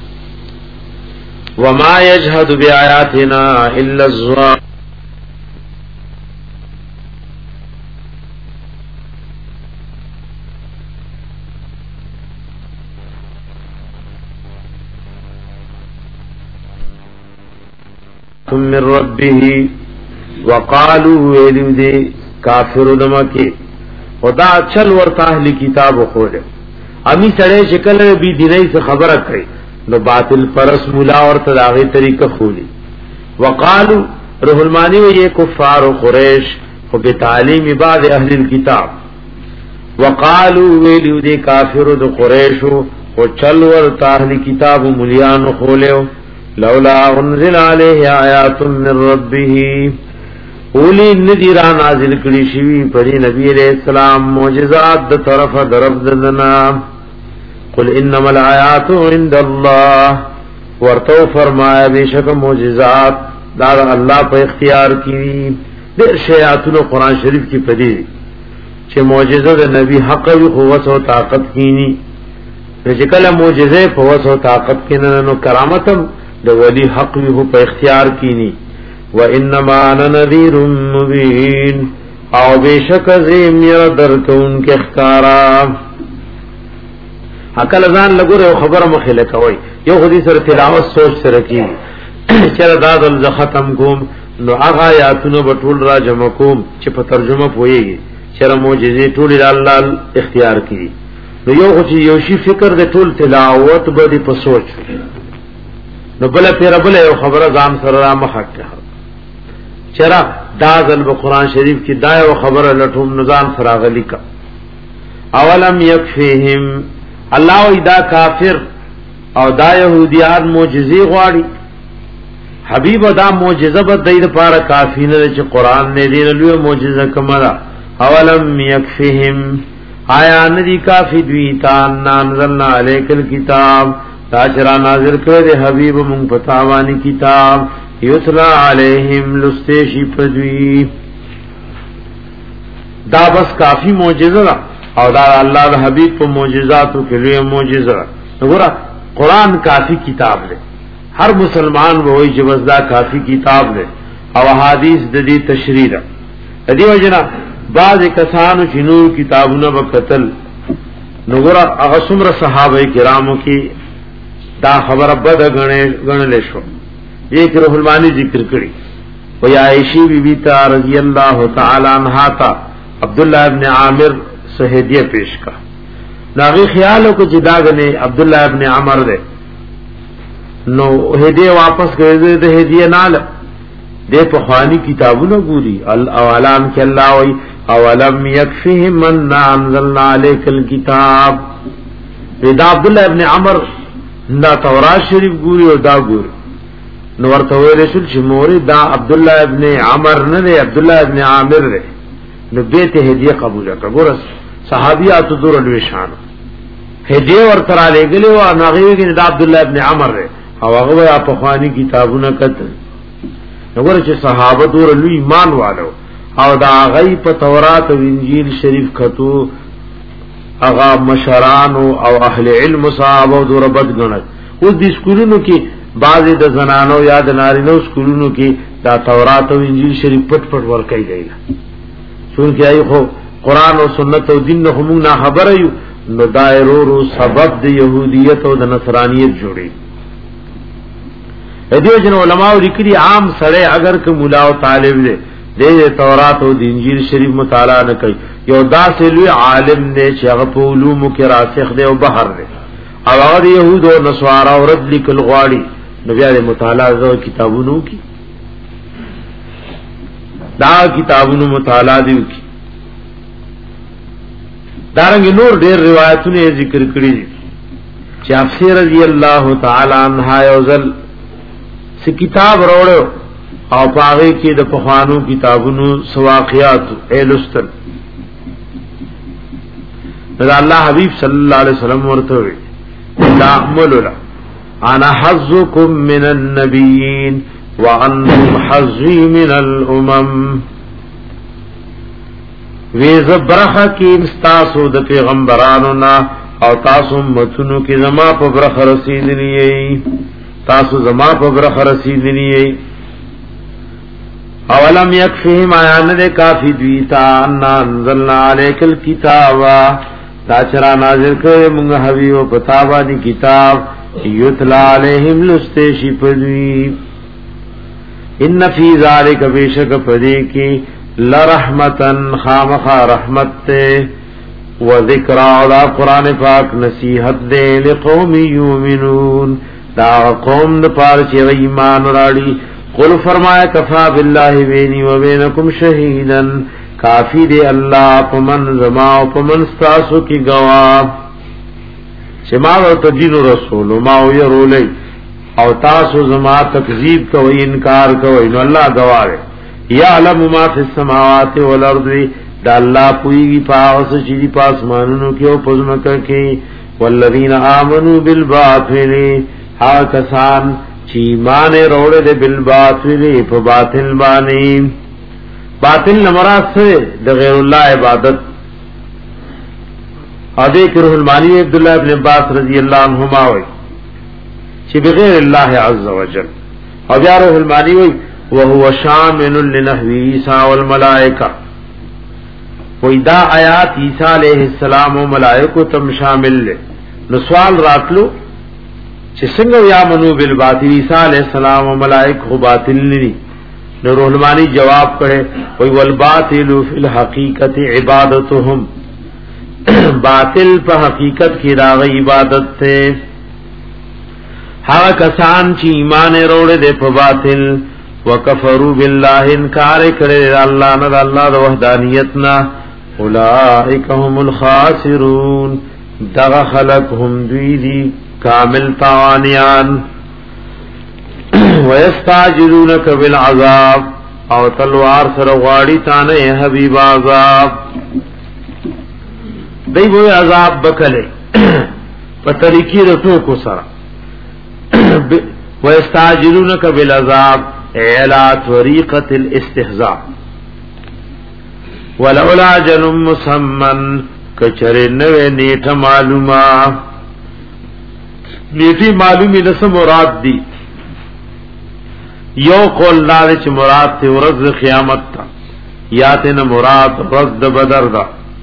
وما يجحد بآياتنا الا الظالمون من ربه وقالوا ولد کافر دمکه خدا چل ورته اهل کتاب خو دے امی سړی شکل بی دیني سے خبره کوي نو باطل پرس مولا اور تداغی طریقہ خولی وقالو روح المانی و یہ کفار و قریش و بتعلیم بعض اہل الكتاب وقالو ویلیو دے کافر و دے قریش و چلور تا اہل کتاب و ملیان و خولیو لولا انزل علیہ آیات من ربه اولی ندیران نازل کری شوی پری نبی علیہ السلام معجزات دا طرف درب ددنا قل انما الآیات عند اللہ ورتو فرمایا بے شک معجزات دار اللہ پہ اختیار کی دیر شیعاتون قرآن شریف کی پدی چھے معجزہ دا نبی حق وی قوت و طاقت کینی چکل معجزہ قوت و طاقت کیننو کرامتم دا ولی حق وی پہ اختیار کینی وانما انا نذیر مبین او بے شک زیم یردر کون کے اخکارا عقل ځان لګره خبره مخه لکوي یو خدي سره تلاوت سوچ سره کی چر دادل ز ختم کوم نو هغه آیاتونو بټول را جمع کوم چې په ترجمه پويږي چر معجزې ټول الله اختیار کړي نو یو خو یو شی فکر د ټول تلاوت به په سوچ نو بل پیر بل یو خبره ځان سره را مخه چر دادل په قران شریف کې دا یو خبره لټوم نظام سره غلی کا اولم یکفیهم الله او دا کافر او دا يهوديان معجزي غواړي حبيب دا معجزه به دید پاره کافی نه چې قران نه دی له معجزه کمرا اولم يكفيهم آیا ندی کافی دوی تا نازلنا عليك الكتاب تاجرا نازل کړه دی حبيب مون پتاوانی کتاب یتلا عليهم لستشی پدوی دا بس کافی معجزه او دا اللہ دا حبیب په معجزاتو کې لوی معجزه وګوره قران کافی کتاب دی ہر مسلمان وہی چې بس دا کافی کتاب دی او حدیث د دې تشریح ده دې وجنا بعض کسانو چې نور کتابونه وکتل وګوره هغه څومره صحابه کرامو کې دا خبره بد غنې غنلې شو یې روح المانی ذکر کړی و یا عائشہ بی بی تا رضی اللہ تعالی عنہا تا عبداللہ ابن عامر سے ہدیہ پیش کا ناغی خیالو کو جداغنے عبداللہ ابن عمر دے نو ہدیہ واپس کرے دے ہدیہ نال دے پخوانی کتابوں نہ گوری الاولان کہ اللہ وی اولم یکفیہم اننا انزلنا علیک الکتاب دا عبداللہ ابن عمر دا تورات شریف گوری اور دا گوری نو ورته ویل شو چې موري دا عبداللہ ابن عمر نه دی عبداللہ ابن عامر دی نو دې ته هدیه قبول کړه ګور صحابیات دور لوي شان هدیه ورته را لګلې او هغه کې دا عبداللہ ابن عمر دی او هغه په خواني کتابونه کتل نو ګور چې صحابه دور لوی ایمان والو او دا غي په تورات او انجیل شریف کتو اغا مشران او اهل علم صحابه دور بد غنل اوس د سکولونو کې بعضی د زنانو یا د نارینو سکولونو کې دا تورات او انجیل شریف پټ پټ ورکای دی چون کې ای خو قران او سنت او دین نه موږ نه خبره یو نو دایرو سبب د يهودیت او د نصرانیت جوړي دې جن علماء لیکلي عام سره اگر که مولا او طالب دې د تورات او د انجیل شریف مطالعه نه کوي یو داسې لوی عالم دی چې هغه په علوم کې راسخ دی او بحر دی او هغه يهود او نصارا او رد لیکل غواړي نو بیا د مطالعه زو کتابونو کی دا کتابونو مطالعه دیو کی دارنګ نور ډېر روایتونه ذکر کړی دي چې افسر رضی الله تعالی عنها یوزل سی کتاب وروړو او پاغه کې د پخوانو کتابونو سواقیات الستل دا الله حبیب صلی الله علیه وسلم ورته وی لا مللا انا حظكم من النبيين وانتم حظي من الامم ویز برخه کې تاسو د پیغمبرانو نا او تاسو متونو کې زما په برخه رسیدلی تاسو زما په برخه رسیدلی اولم یکفیهم آیان دے کافی دویتا انا انزلنا علیک الکتاب دا چرا نازل کرے منگا حبیب و پتابانی کتاب یتلا علیہم لستیشی پدوی ان فی ذالک بیشک پدی کی لرحمتن خامخا رحمت تے و ذکر دا قرآن پاک نصیحت دے لقوم یومنون دا قوم دا پارچی و ایمان راڑی قل فرمایا کفا باللہ بینی و بینکم شہیدن کافی دے اللہ پمن زما و پمن ستاسو کی گواہ چما و تدین رسول ما و یرولی او تاسو زما تکذیب کوئی انکار کوئی نو اللہ گواہ یعلم ما فی السماوات والارض دا اللہ پوئیگی پاوس چیزی پاسمانونو کی او پزمکر کی والذین آمنوا بالباطل ہا کسان چی ایمان روڑے دے بالباطل پا باطل بانی باطل نمراد سے دا غیر اللہ عبادت آدھے کی روح المانی عبداللہ ابن عباس رضی اللہ عنہما ہوئی چی بغیر اللہ عز و جل اور یا روح المانی ہوئی وہو شامن لنحوی عیسیٰ والملائکہ وہی دا آیات عیسیٰ علیہ السلام و ملائکو تم شامل لے نسوال راتلو چې څنګه یا منو بالباطل عیسی علیہ السلام او ملائکه باطل ني نو رحمانی جواب کړي وی والباطل فی الحقیقت عبادتهم باطل په حقیقت کې راغ عبادت ته هغه کسان چې ایمان وروړي د په باطل وکفروا بالله انکار کړي الله نه الله د وحدانیت نه اولئک هم الخاسرون دغه خلق هم دوی دي کامل تاوانیان ویستاجرونک بالعذاب او تلوار سر غاڑی تانے حبیب عذاب دی بوئی عذاب بکلے پا طریقی رتو کو سر ویستاجرونک بالعذاب اعلا طریقت الاستحزاء ولولا جن مسمن کچر نوے نیٹ معلومہ نیٹی معلومی نس مراد دی یو قول دار چ مراد تے ورځ قیامت تا یا تے نہ مراد ورځ د بدر دا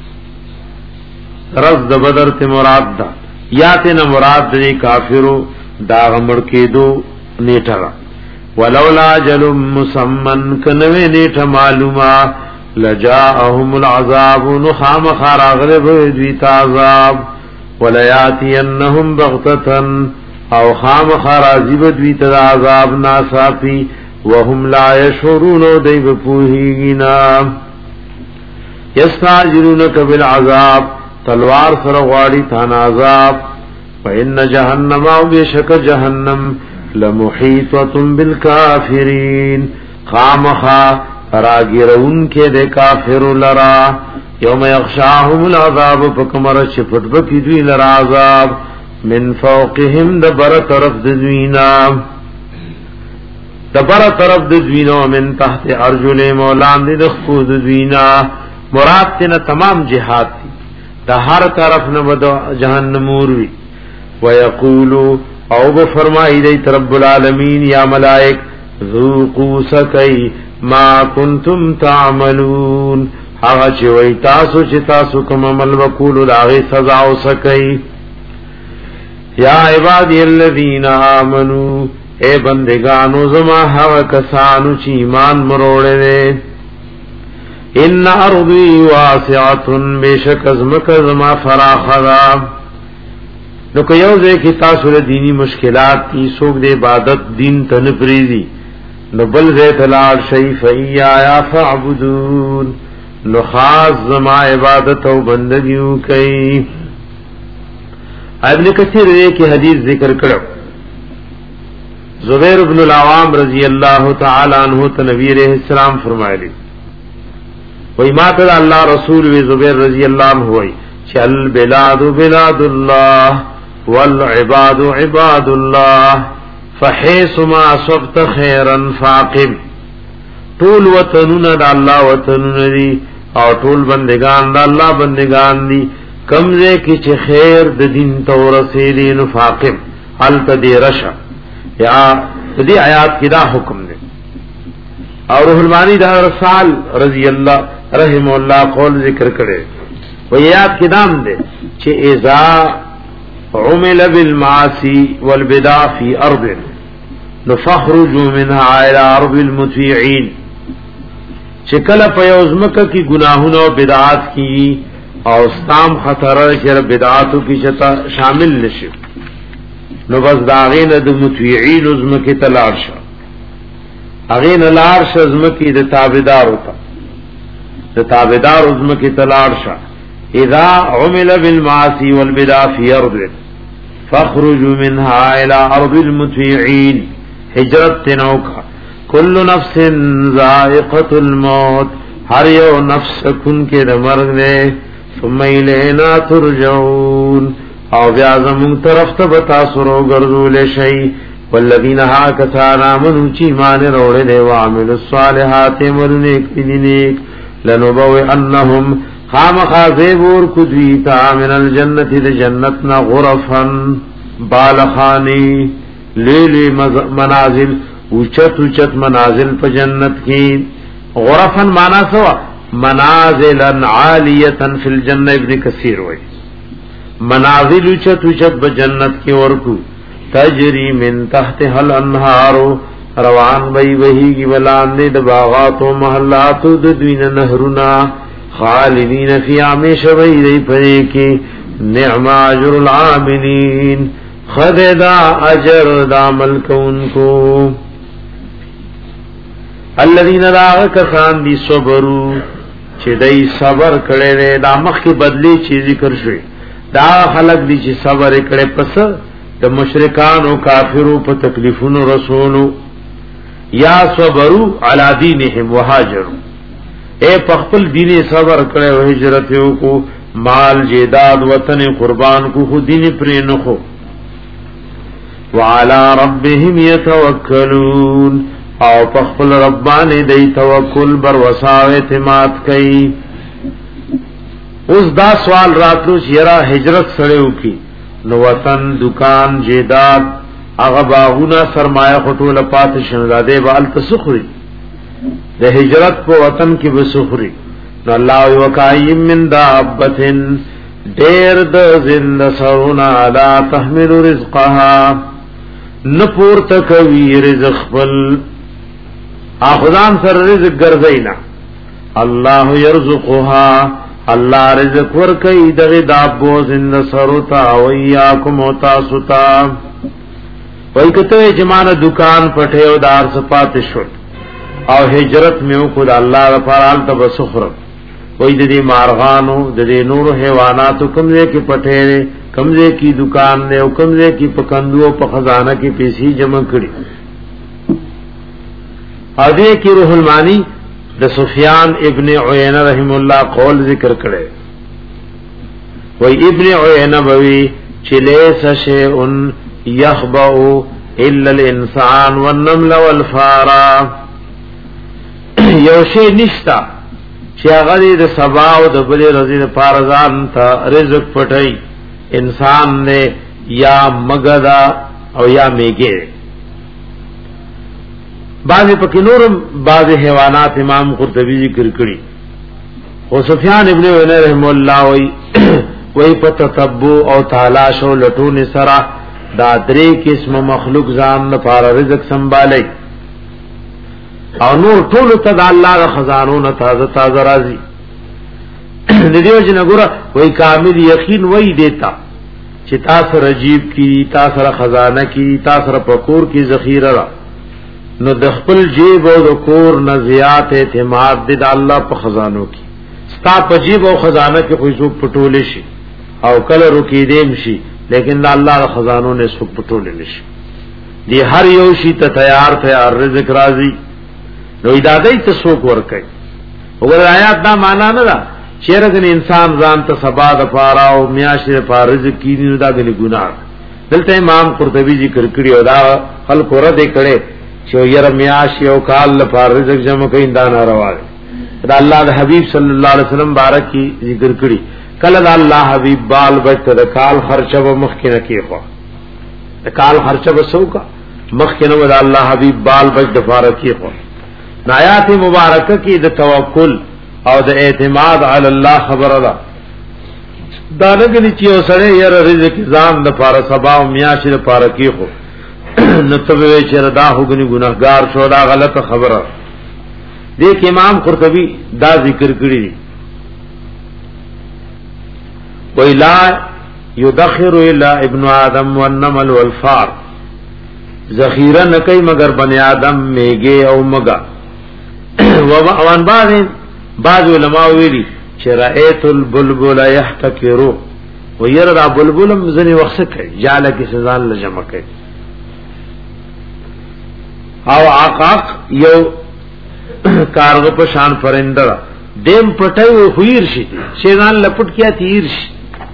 ورځ د بدر تے مراد دا یا تے نہ مراد دی کافرو دا غمر کېدو نیټه ولولا اجل مسمن کنوی نیټه معلومه لجاءهم العذاب نخام خراغلب دویت عذاب ولياتينهم بغتة او خام خرازی بدویت عذاب ناصافی وهم لا يشعرون دیب پوهیگینا یستعجلونک بالعذاب تلوار سرغواری تان عذاب فإن جهنم او بشک جهنم لمحیطة بالکافرین خامخا راگیرون کے دے کافر لرا یوم یغشاهم العذاب فکمر شفت بکی دوی لرا عذاب من فوقهم دبر طرف دوینا دبر طرف دوینا من تحت ارجل مولان دی دخفو دوینا مراد تینا تمام جہاد تی دا ہر طرف نبدا جہنمور وی ویقولو او بفرمائی دیت رب العالمین یا ملائک ذوقو سکی ما کنتم تعملون هغه چې وای تاسو چې تاسو کوم عمل وکولو لاغه سزا او سکی یا عبادی الذین آمنو اے بندگانو زما هغه کسانو چې ایمان مروړل ان ارضی واسعه بشک ازمک زما فراخا نو که یو ځای کې تاسو له دینی مشکلات کی سوګ د عبادت دین تن پریزي نو بل ذی تلال شی فیا فعبدون نو خاص زما عبادت او بندگیو کوي ابن کثیر یہ کہ حدیث ذکر کرو زبیر بن العوام رضی اللہ تعالی عنہ ته نبی علیہ السلام فرمایلی وای ما ته الله رسول وی زبیر رضی اللہ عنہ وای چل بلاد بلاد الله والعباد عباد الله فحيث ما صبت خيرا فاقم طول وطنون دا الله وطنون دی او طول بندگان دا الله بندگان دی کمزے کی چه خیر د دین تورسی نو فاقم حل تدی رشا یا دی آیات کی دا حکم دے اور روح المانی دا رسال رضی اللہ رحم اللہ قول ذکر کرے و آیات کی دام دے چه اذا عمل بالمعاصی والبدع فی ارض نفخرجوا منها الى ارض المطیعین چکل پیوزمک کی گناہوں و بدعات کی او استام خطر چر بدعاتو کی شتا شامل نشي نو بس داغین د مطیعین عظم کی تلارش اغین لارش عظم کی د تابعدار ہوتا د تابعدار عظم کی تلارش اذا عمل بالمعاصی والبدع فی ارض فاخرجوا منها الى ارض المطیعین ہجرت تنوکا کل نفس ذائقۃ الموت ہر یو نفس کن کے د مرگ نے ثم الینا ترجعون او بیا زمون طرف ته بتا سرو ګرځول شي والذین ها کسانا من چی مان روړې دی وعمل الصالحات مرنه کینیک لنبو انهم خام خازبور کذیتا من الجنه لجنتنا غرفا بالخانی لیلی منازل اوچت اوچت منازل په جنت کې غرفا معنا سوا منازلا عالیتا فی الجنہ ابن کثیر وی منازل اوچت اوچت بجنت کی ورکو تجری من تحت حل انہارو روان بی وحی کی بلاندے دباغات و محلات و دوین نہرنا خالدین فی عمیش بی دی پرے کی نعم اجر العاملین خددا اجر دامل کون کو الذین لا کسان دی صبرو چې دای صبر کړي نه دا مخ کې بدلی چی ذکر شوی دا خلق دی چې صبر کړي پس د مشرکان او کافرو په تکلیفونو رسولو یا صبرو علی دینهم وهاجروا اے خپل دین صبر کړي او هجرت کو مال جیداد وطن قربان کو خو دین پرې نه خو وعلى ربهم يتوکلون او پخپل ربانی دی توکل بر وساو اعتماد کئی اس دا سوال راتلو چیرا ہجرت سڑیو کی نو وطن دکان جیداد اغا باغونا سرمایہ خطو لپات شنزادے بال تسخری دا ہجرت پو وطن کی بسخری نو اللہ وکائیم من دابتن دیر دا زند سرونا لا تحمل رزقها نپور تکوی رزق خپل اخدان سر رزق گرزینا اللہ یرزقها اللہ رزق ورکی دغی دابو زند سروتا ویاکم و تاسوتا وی کتوی جمان دکان پٹھے و دار سپات شد او ہجرت میو کد اللہ رفارال تب سخرم وی دی مارغانو دی نور حیواناتو کمزے کی پٹھے دے کمزے کی دکان دے او کمزے کی پکندو پا خزانہ کی پیسی جمع کری ادے کی روح المانی د سفیان ابن عیینہ رحم اللہ قول ذکر کرے وی ابن عیینہ بوی چلیس شیئن یخبعو الا الانسان والنمل والفارا یوشی نشتا چی اغدی د سباو د بلی رضی د پارزان تا رزق پٹھئی انسان نے یا مگدا او یا میگے بعض پکی نورم بعض حیوانات امام قرطبی ذکر کری و سفیان ابن عیینہ رحم اللہ وی وی پا تتبو او تالاش و لٹون سرا دا درے قسم مخلوق زان پارا رزق سنبالی او نور طول تا دا اللہ دا خزانون تازہ تازہ رازی دیو جنگورا وی کامل یقین وی دیتا چی تاثر عجیب کی تاثر خزانہ کی تاثر پکور کی ذخیرہ را نو د خپل جیب او د کور نه زیات اعتماد د الله په خزانو کې ستا په جیب او خزانه کې خو څوک پټول شي او کله رکی دیم شي لیکن د الله خزانو نه څوک پټول نشي دی هر یو شي ته تیار تیار رزق راځي نو ایدادای ته څوک ور کوي وګور آیات دا معنا نه ده چیرې انسان ځان ته سبا د پاره او میاشره په رزق کې نه دا غني ګناه دلته امام قرطبی ذکر کړی او دا خلق ور دې کړي چو یر میاش یو کال لپاره رزق جمع کین دا ناروا ده دا الله د حبیب صلی الله علیه وسلم بارک کی ذکر کړي کله دا الله حبیب بال بچ د کال خرچه و مخکنه کیخوا د کال خرچه وسو کا مخکنه و دا الله حبیب بال بچ د فارق کیخوا آیات مبارکه کی د توکل او د اعتماد علی الله خبره ده دا نه غنی چې اوسره یر رزق ځان د فار سبا او میاش د فار کیخوا نتبوی چر دا ہوگنی گناہگار شو دا غلط خبر دیکھ امام قرطبی دا ذکر کری دی وی لا یدخر الا ابن آدم والنمل والفار ذخیرہ نکی مگر بنی آدم میگے او مگا وان بعض بعض علماء ویلی چرائیت البلبل یحتکرو ویر دا بلبلم زنی وقت کئی جالا کی سزان لجمع کئی او عقاق یو کارغ په شان پرندر دیم پټای خویر شي شیطان لپټ کیا تیر شي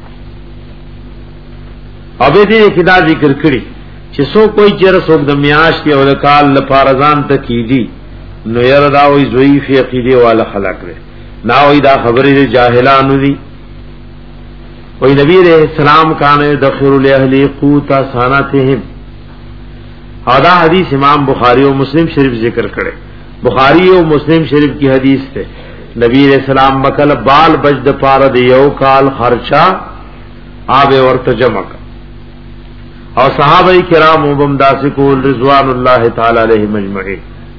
اوبه دې کدا ذکر کړی چې سو کوئی چر سو د میاش کې او کال لپارزان ته کیدی نو ير دا وی ضعیف عقیده والا خلق لري نا وی دا خبره جاهلانو دي وی نبی رحم السلام کانه دخر لاهلی قوت ساناتهم دا حدیث امام بخاری و مسلم شریف ذکر کرے بخاری و مسلم شریف کی حدیث تے نبی علیہ السلام بکل بال بجد پارد یو کال خرچا آب ورت جمع اور صحابہ کرام و بمداسکول رضوان اللہ تعالی علیہ مجمعین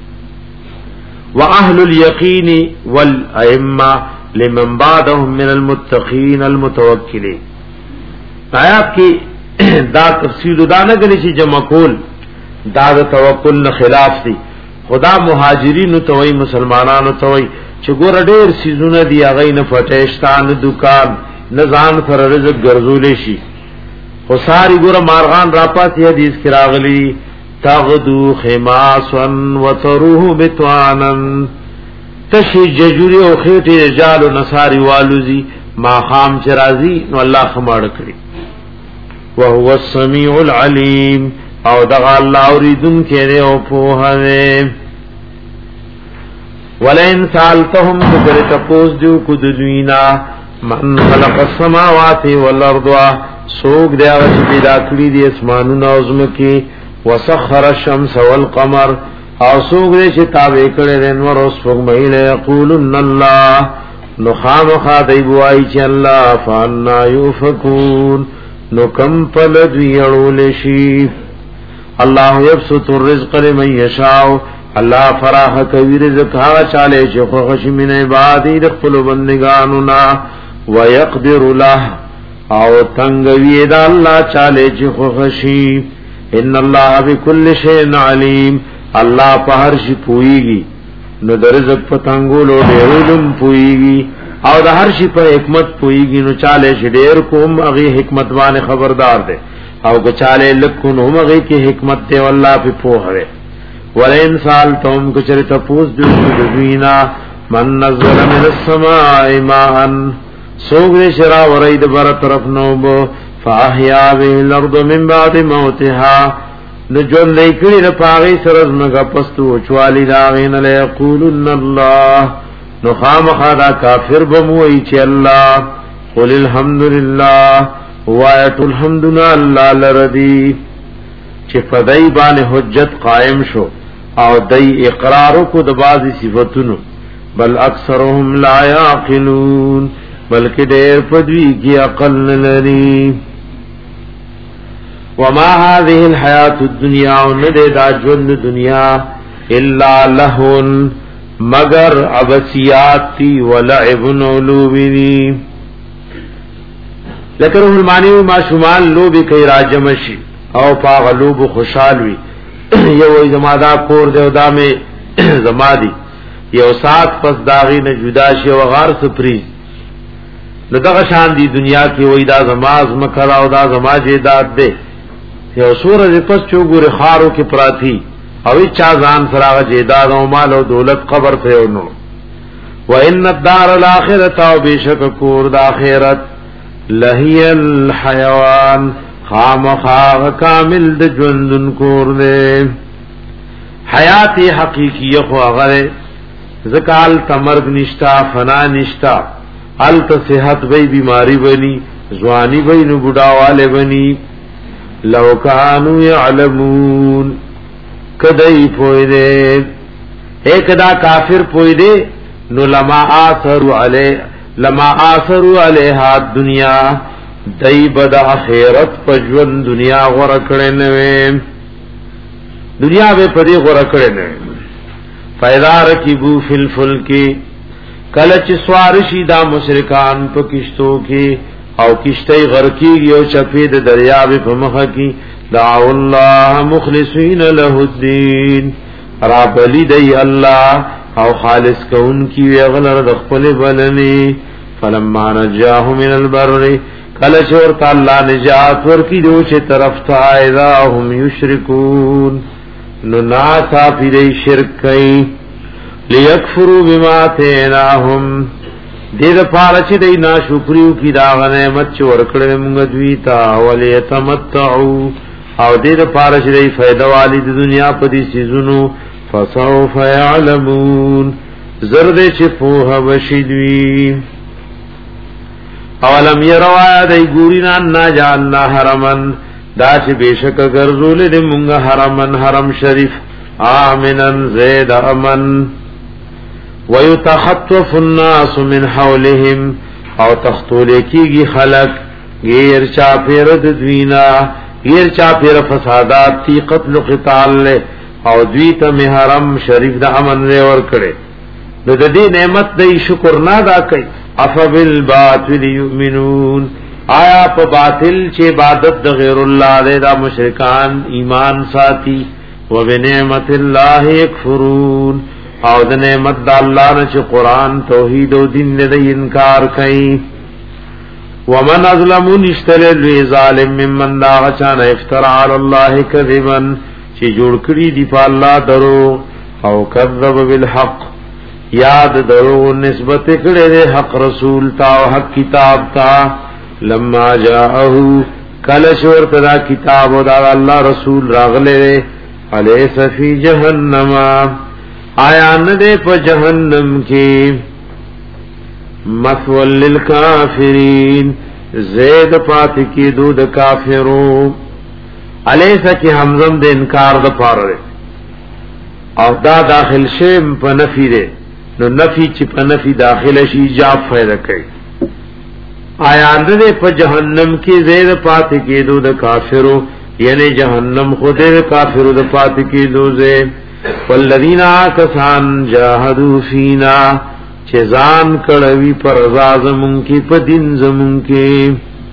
واہل الیقین والائمہ لمن بعدهم من المتقین المتوکلین آیات کی دا تفسیر دا نہ گلی سی جمع کول دا د توکل نه خلاف دي خدا مهاجرین توي مسلمانانو توي چې ګور ډېر سيزونه دي هغه نه فټېشتان دکان نه ځان پر رزق ګرځولې شي خو ساری ګور مارغان را پاتې حدیث کې راغلي تغدو خماسا وتروه بتوانن تشي ججوري او خېټه رجال نصاری والوزي ما خام چرازي نو الله خماړ کړی وهو السميع العليم او دغا اللہ اوریدن کہنے او پوہنے ولئن سالتهم تکر تپوس دیو کدنوینا من خلق السماوات والارض سوک دیا غچ پیدا کری دی اسمانو نوزمکی وسخر الشمس والقمر او سوک دے چی تابع کرے دنور اسفق مہیل یقولن اللہ نخام خادیبوائی چی اللہ فانا یوفکون نکم پلدوی اڑول شیف الله يبسط الرزق لمن يشاء الله فراح کوي رزق هغه چاله چې خوښ من عبادي د خپل بندگانو نا ويقدر له او تنگوي دا الله چاله چې خوښي ان الله بكل شيء عليم الله په هر شي پويږي نو د رزق په تنګولو ډېرولم پويږي او د هر شي په حکمت پويږي نو چاله شي ډېر کوم هغه حکمت باندې خبردار ده او که چاله لکون هم هغه کې حکمت ته والله په پوهه ولئن سالتم کچر تپوس دوینا من نزل من السماء ماء سوغ شرا ورید بر طرف نوبو فاحیا به الارض من بعد موتها نجون لیکلی د پاغي سرز مګه پستو چوالی داغین له یقولن الله نو خامخا دا کافر بموي چې الله قل الحمدلله وایت الحمدنا الله لردی چې فدای باندې حجت قائم شو او دای اقرار کو د بعضی صفاتونو بل اکثرهم لا یعقلون بلکې ډېر پدوی کی عقل لري وما هذه الحیات الدنیا ند دا ژوند دنیا الا لهون مگر عبثیات ولعب ولوبی لکه روح المانی ما شمال لوبی کای راجمشی او پاغلوب خوشحال وی یو زمادا کور دیو دامه زمادی یو سات پس داغی نه جدا شي او غار سپری نو دغه شان دی دنیا کې وای دا زماز مکرا او دا زما جیداد ده یو سورج پس چوغور خارو کې پراتی او چا ځان سراغه جیداد او مال او دولت قبر ته ونو وان الدار الاخرته او بشک کور د اخرت لهی الحیوان خامخا کامل د ژوندون کور دے حیات حقیقی خو هغه زکال تمرگ نشتا فنا نشتا الت صحت وی بیماری بنی ځواني وی نو بډاواله بنی لو کانوا یعلمون کدی پوی دے ایکدا کافر پوی دے نو لما آثر علی لما آثر علیها الدنیا دای بد اخرت پجون دنیا غره کړي نه دنیا به پدی غره کړي نه فیضا رکبو فی الفلک کله چې سوار شي دا مشرکان په کشتو کې او کشته غرقي یو چپې د دریاب په مخه کې دعوا الله مخلصین له الدین رب لدی الله او خالص کون کی ویغلر د خپل بلنی فلما نجاه من البر کله چې ورته الله نجات ورکی دو چې طرف ته اذا هم یشرکون نو ناسا پیری شرک کئی لیکفروا بما تیناهم دید پارچ دی ناشکریو کی داغ نعمت چو ورکڑ منگدویتا ولیتمتعو او دید پارچ دی فیدوالی دی دنیا پدی سیزنو فسوف یعلمون زرد چی پوها بشدوی اولم یروایا دی گورینا نا جعلنا حرمن دا چی بیشک گرزول دی منگا حرمن حرم شریف آمنن زید امن ويتخطف الناس من حولهم او تختولکیږي خلق غیر چا پیر د دوینا غیر چا پیر فسادات تی قتل قتال له او دوی ته حرم شریف د امن له ور کړي د دې نعمت د شکر نه ادا کوي افبل باطل یؤمنون آیا په باطل چې عبادت د غیر الله د مشرکان ایمان ساتي وبنعمت الله یکفرون او د نعمت د الله نه چې قران توحید او دین نه انکار کوي ومن ظلم نشتل ظالم ممن دا غچان افترا علی الله کذبا چې جوړ کړی دی په الله درو او کذب بالحق یاد درو نسبت کړي د حق رسول تا او حق کتاب تا لما جاءه کل شور تدا کتاب او دا الله رسول راغله الیس فی جهنم آیا ندے پا جہنم کی مثول للکافرین زید پات کی دود کافروں علیسا کی حمزم دے انکار دا پار رے او دا داخل شیم پا نفی دے نو نفی چی پا نفی داخل شی جاب فیدہ کئی آیا ندے پا جہنم کی زید پات کی دود کافروں یعنی جہنم خود کافر د پات کی دوزه والذین آکسان جاہدوا فینا چزان کڑوی پر رضازمون کی پا دین زمون کی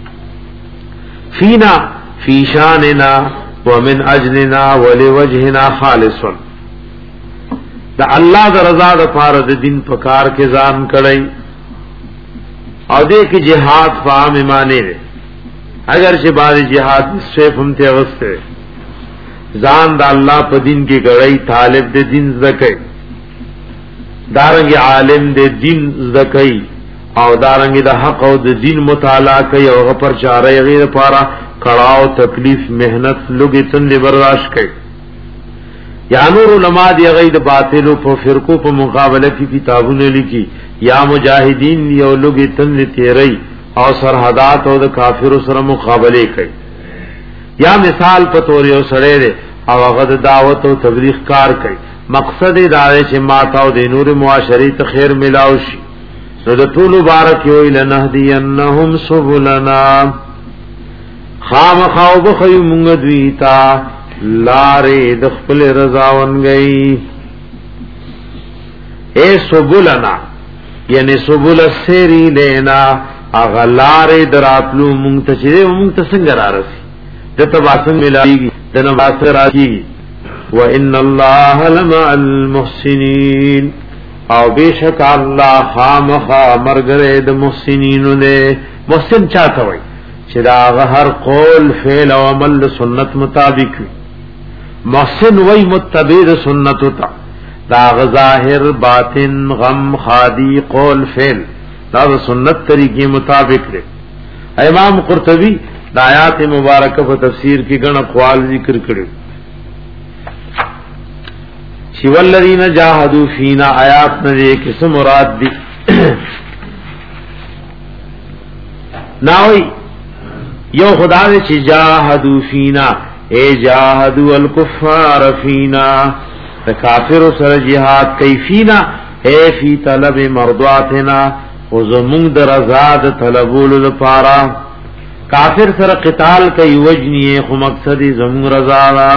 فینا فی شاننا ومن اجلنا ولوجهنا خالصا دا اللہ دا رضا دا پارد دین پکار کے زان کڑی او دے کی جہاد فام ایمانے دے اگر چه باری جہاد سویف ہم تے اغسطے زان دا اللہ پا دین کی کڑی طالب دے دین زدکے دارنگی عالم دے دین زدکے او دارنگی دا حق او دا دین مطالعہ کئی او غپر چارے غیر پارا کڑاو تکلیف محنت لوگی تن دے برداشت کئی یا نور علماء دی غید باطلو پا فرقو پا مقابلہ کی کتابوں نے لکھی یا مجاہدین دی او لوگی تن دے تیرئی او سرحدات او دا کافر سر مقابلے کئی یا مثال پا توری او سڑے دے او غد دعوت او تبلیغ کار کئی مقصد دارے چھ ماتاو دے نور معاشری تخیر ملاوشی نو دا طول بارکی ہوئی لنہدینہم سبلنا خام خواو بخیو منگدویتا لارے دخپل رضاون گئی اے سبلنا یعنی سبل السیری لینا اغا لارے دراتلو منگتشدے و منگتسنگ را رسی دتا باسنگ ملائی دنا باسر آجی وَإِنَّ اللَّهَ لَمَعَ الْمُحْسِنِينَ او بیشک اللہ خامخا مرگرے د محسنینو دے محسن چاہتا ہوئی چدا ہر قول فعل و عمل سنت مطابق محسن وی متبع سنت تا دا ظاہر باطن غم خادی قول فعل دا سنت طریقے مطابق دے امام قرطبی دا آیات مبارکہ و تفسیر کی گن اقوال ذکر کرے والذین جاہدوا فینا آیات نے کس مراد دی ناوی یو خدا نے چی جاہدوا فینا اے جاہدوا الکفار فینا کافر سر جہاد کئی فینا اے فی طلب مرضاتنا وزمون در ازاد طلبول لپارا کافر سر قتال کئی وجنی خو مقصد زمون رضا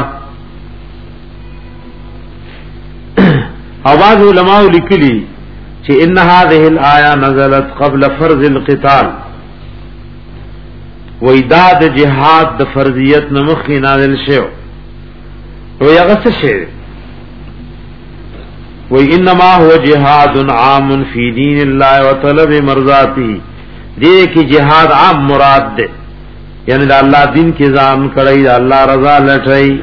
بعض علماء لکلی کہ ان هذه الآیہ نزلت قبل فرض القتال و ایداد جہاد د فرضیت نمخی نازل شو و یغس شو و انما هو جہاد عام فی دین اللہ و طلب مرضاتی دے کی جہاد عام مراد دے یعنی دا اللہ دین کی زام کڑی دا اللہ رضا لٹائی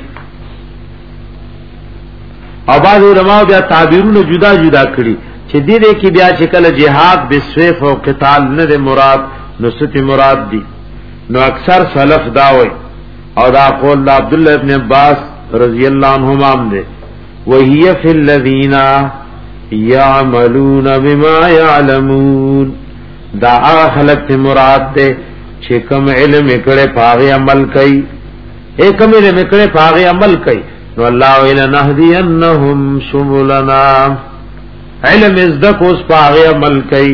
او بعض علماء بیا تعبیرون جدا جدا کړي چې دې دې کې بیا چې کله جهاد بسيف او قتال نه د مراد نو ست مراد دي نو اکثر سلف دا وای او دا قول د عبد الله ابن عباس رضی الله عنهما ده وهي فی الذین یعملون بما یعلمون دا هغه خلق مراد ده چې کوم علم کړي پاغه عمل کوي اے کوم علم کړي پاغه عمل کوي نو اللہ ویل نهدینهم سبلنا علم ازدک اس پاغی عمل کئی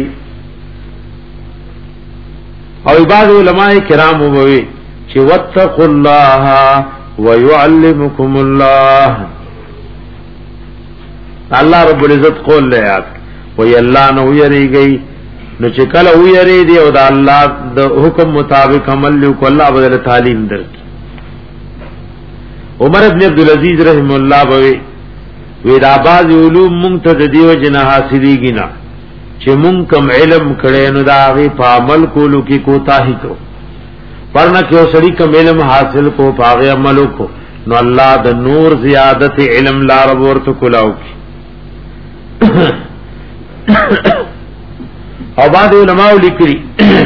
او بعض علماء کرام ہوئی چی واتقوا اللہ ویعلمکم اللہ اللہ رب العزت قول لے آت وی اللہ نو یری گئی نو چکل او یری دی او دا اللہ دا حکم مطابق عمل لیو کو اللہ بدل تعلیم در کی عمر ابن عبدالعزیز رحم اللہ بوی وید آباز علوم منتد دیو جنا حاصلی گنا چه من کم علم کڑینو دا آغی پا عمل کولو کی کوتاہی کو پرنا کیو سڑی کم علم حاصل کو پا آغی عملو کو نو اللہ دا نور زیادت علم لاربورت کلاو کی او بعد علماء لکری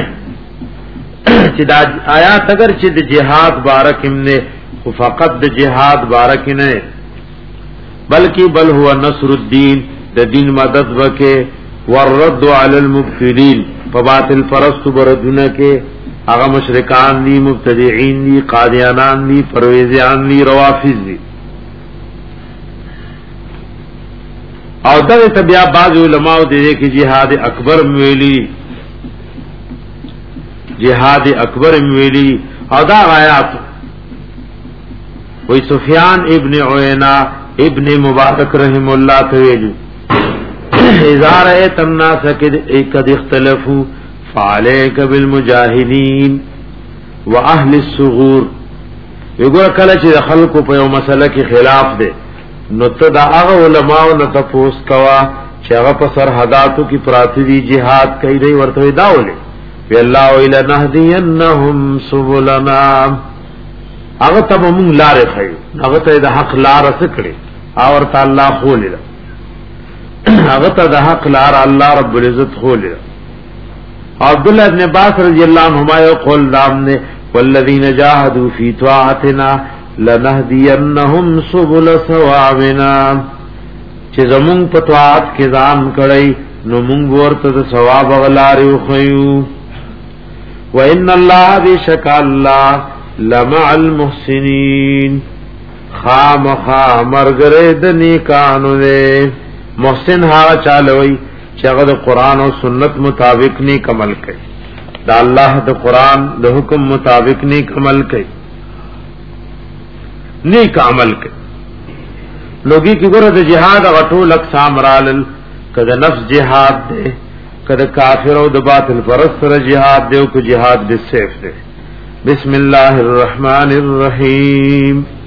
چه دا آیات اگر چه دا جہاد بارکم نے فقط د جہاد بارک نه بلکہ بل هو نصر الدین د دین مدد وکے والرد علی المبتدین فباطل پرست بردونه کې هغه مشرکان دی مبتدعين دی قادیانان دی پرویزیان دی روافض دی او دغه تبیا بعض علماء دې کې جهاد اکبر ویلی جهاد اکبر ویلی او دا آیات وی سفیان ابن عیینہ ابن مبارک رحم اللہ تویجو اذا رأیت الناس قد اختلفوا فعلیک بالمجاہدین و اهل الصغور وګوره کله چې خلکو په یو مسله کې خلاف ده نو ته دا هغه علماو نه تاسو کوا چې هغه په سرحداتو کې پراتی دي jihad کوي دی ورته دا ولې وی الله الا نهدینهم سبلنا هغه ته موږ لارې خي هغه ته د حق لار سکړي او ورته الله خولل هغه ته د حق لار الله رب العزت خولل عبد الله ابن عباس رضی الله عنهما یقول دامنے والذین جاهدوا فی طاعتنا لنهدینهم سبل ثوابنا چې زمون په طاعت کې ځان کړی نو موږ ورته د ثواب غلاري خو وان الله بشک الله لمع المحسنین خامخا مرګره د نیکانو له محسن ها چالوي چې هغه د قران او سنت مطابق نیک عمل کوي دا الله د قران د حکم مطابق نیک عمل کوي نیک عمل کوي لوګي کی ګره د جهاد غټول اقسام رال کده نفس جهاد ده کده کافر او د باطل پرست سره جهاد ده او کو جهاد بالسيف ده بسم الله الرحمن الرحیم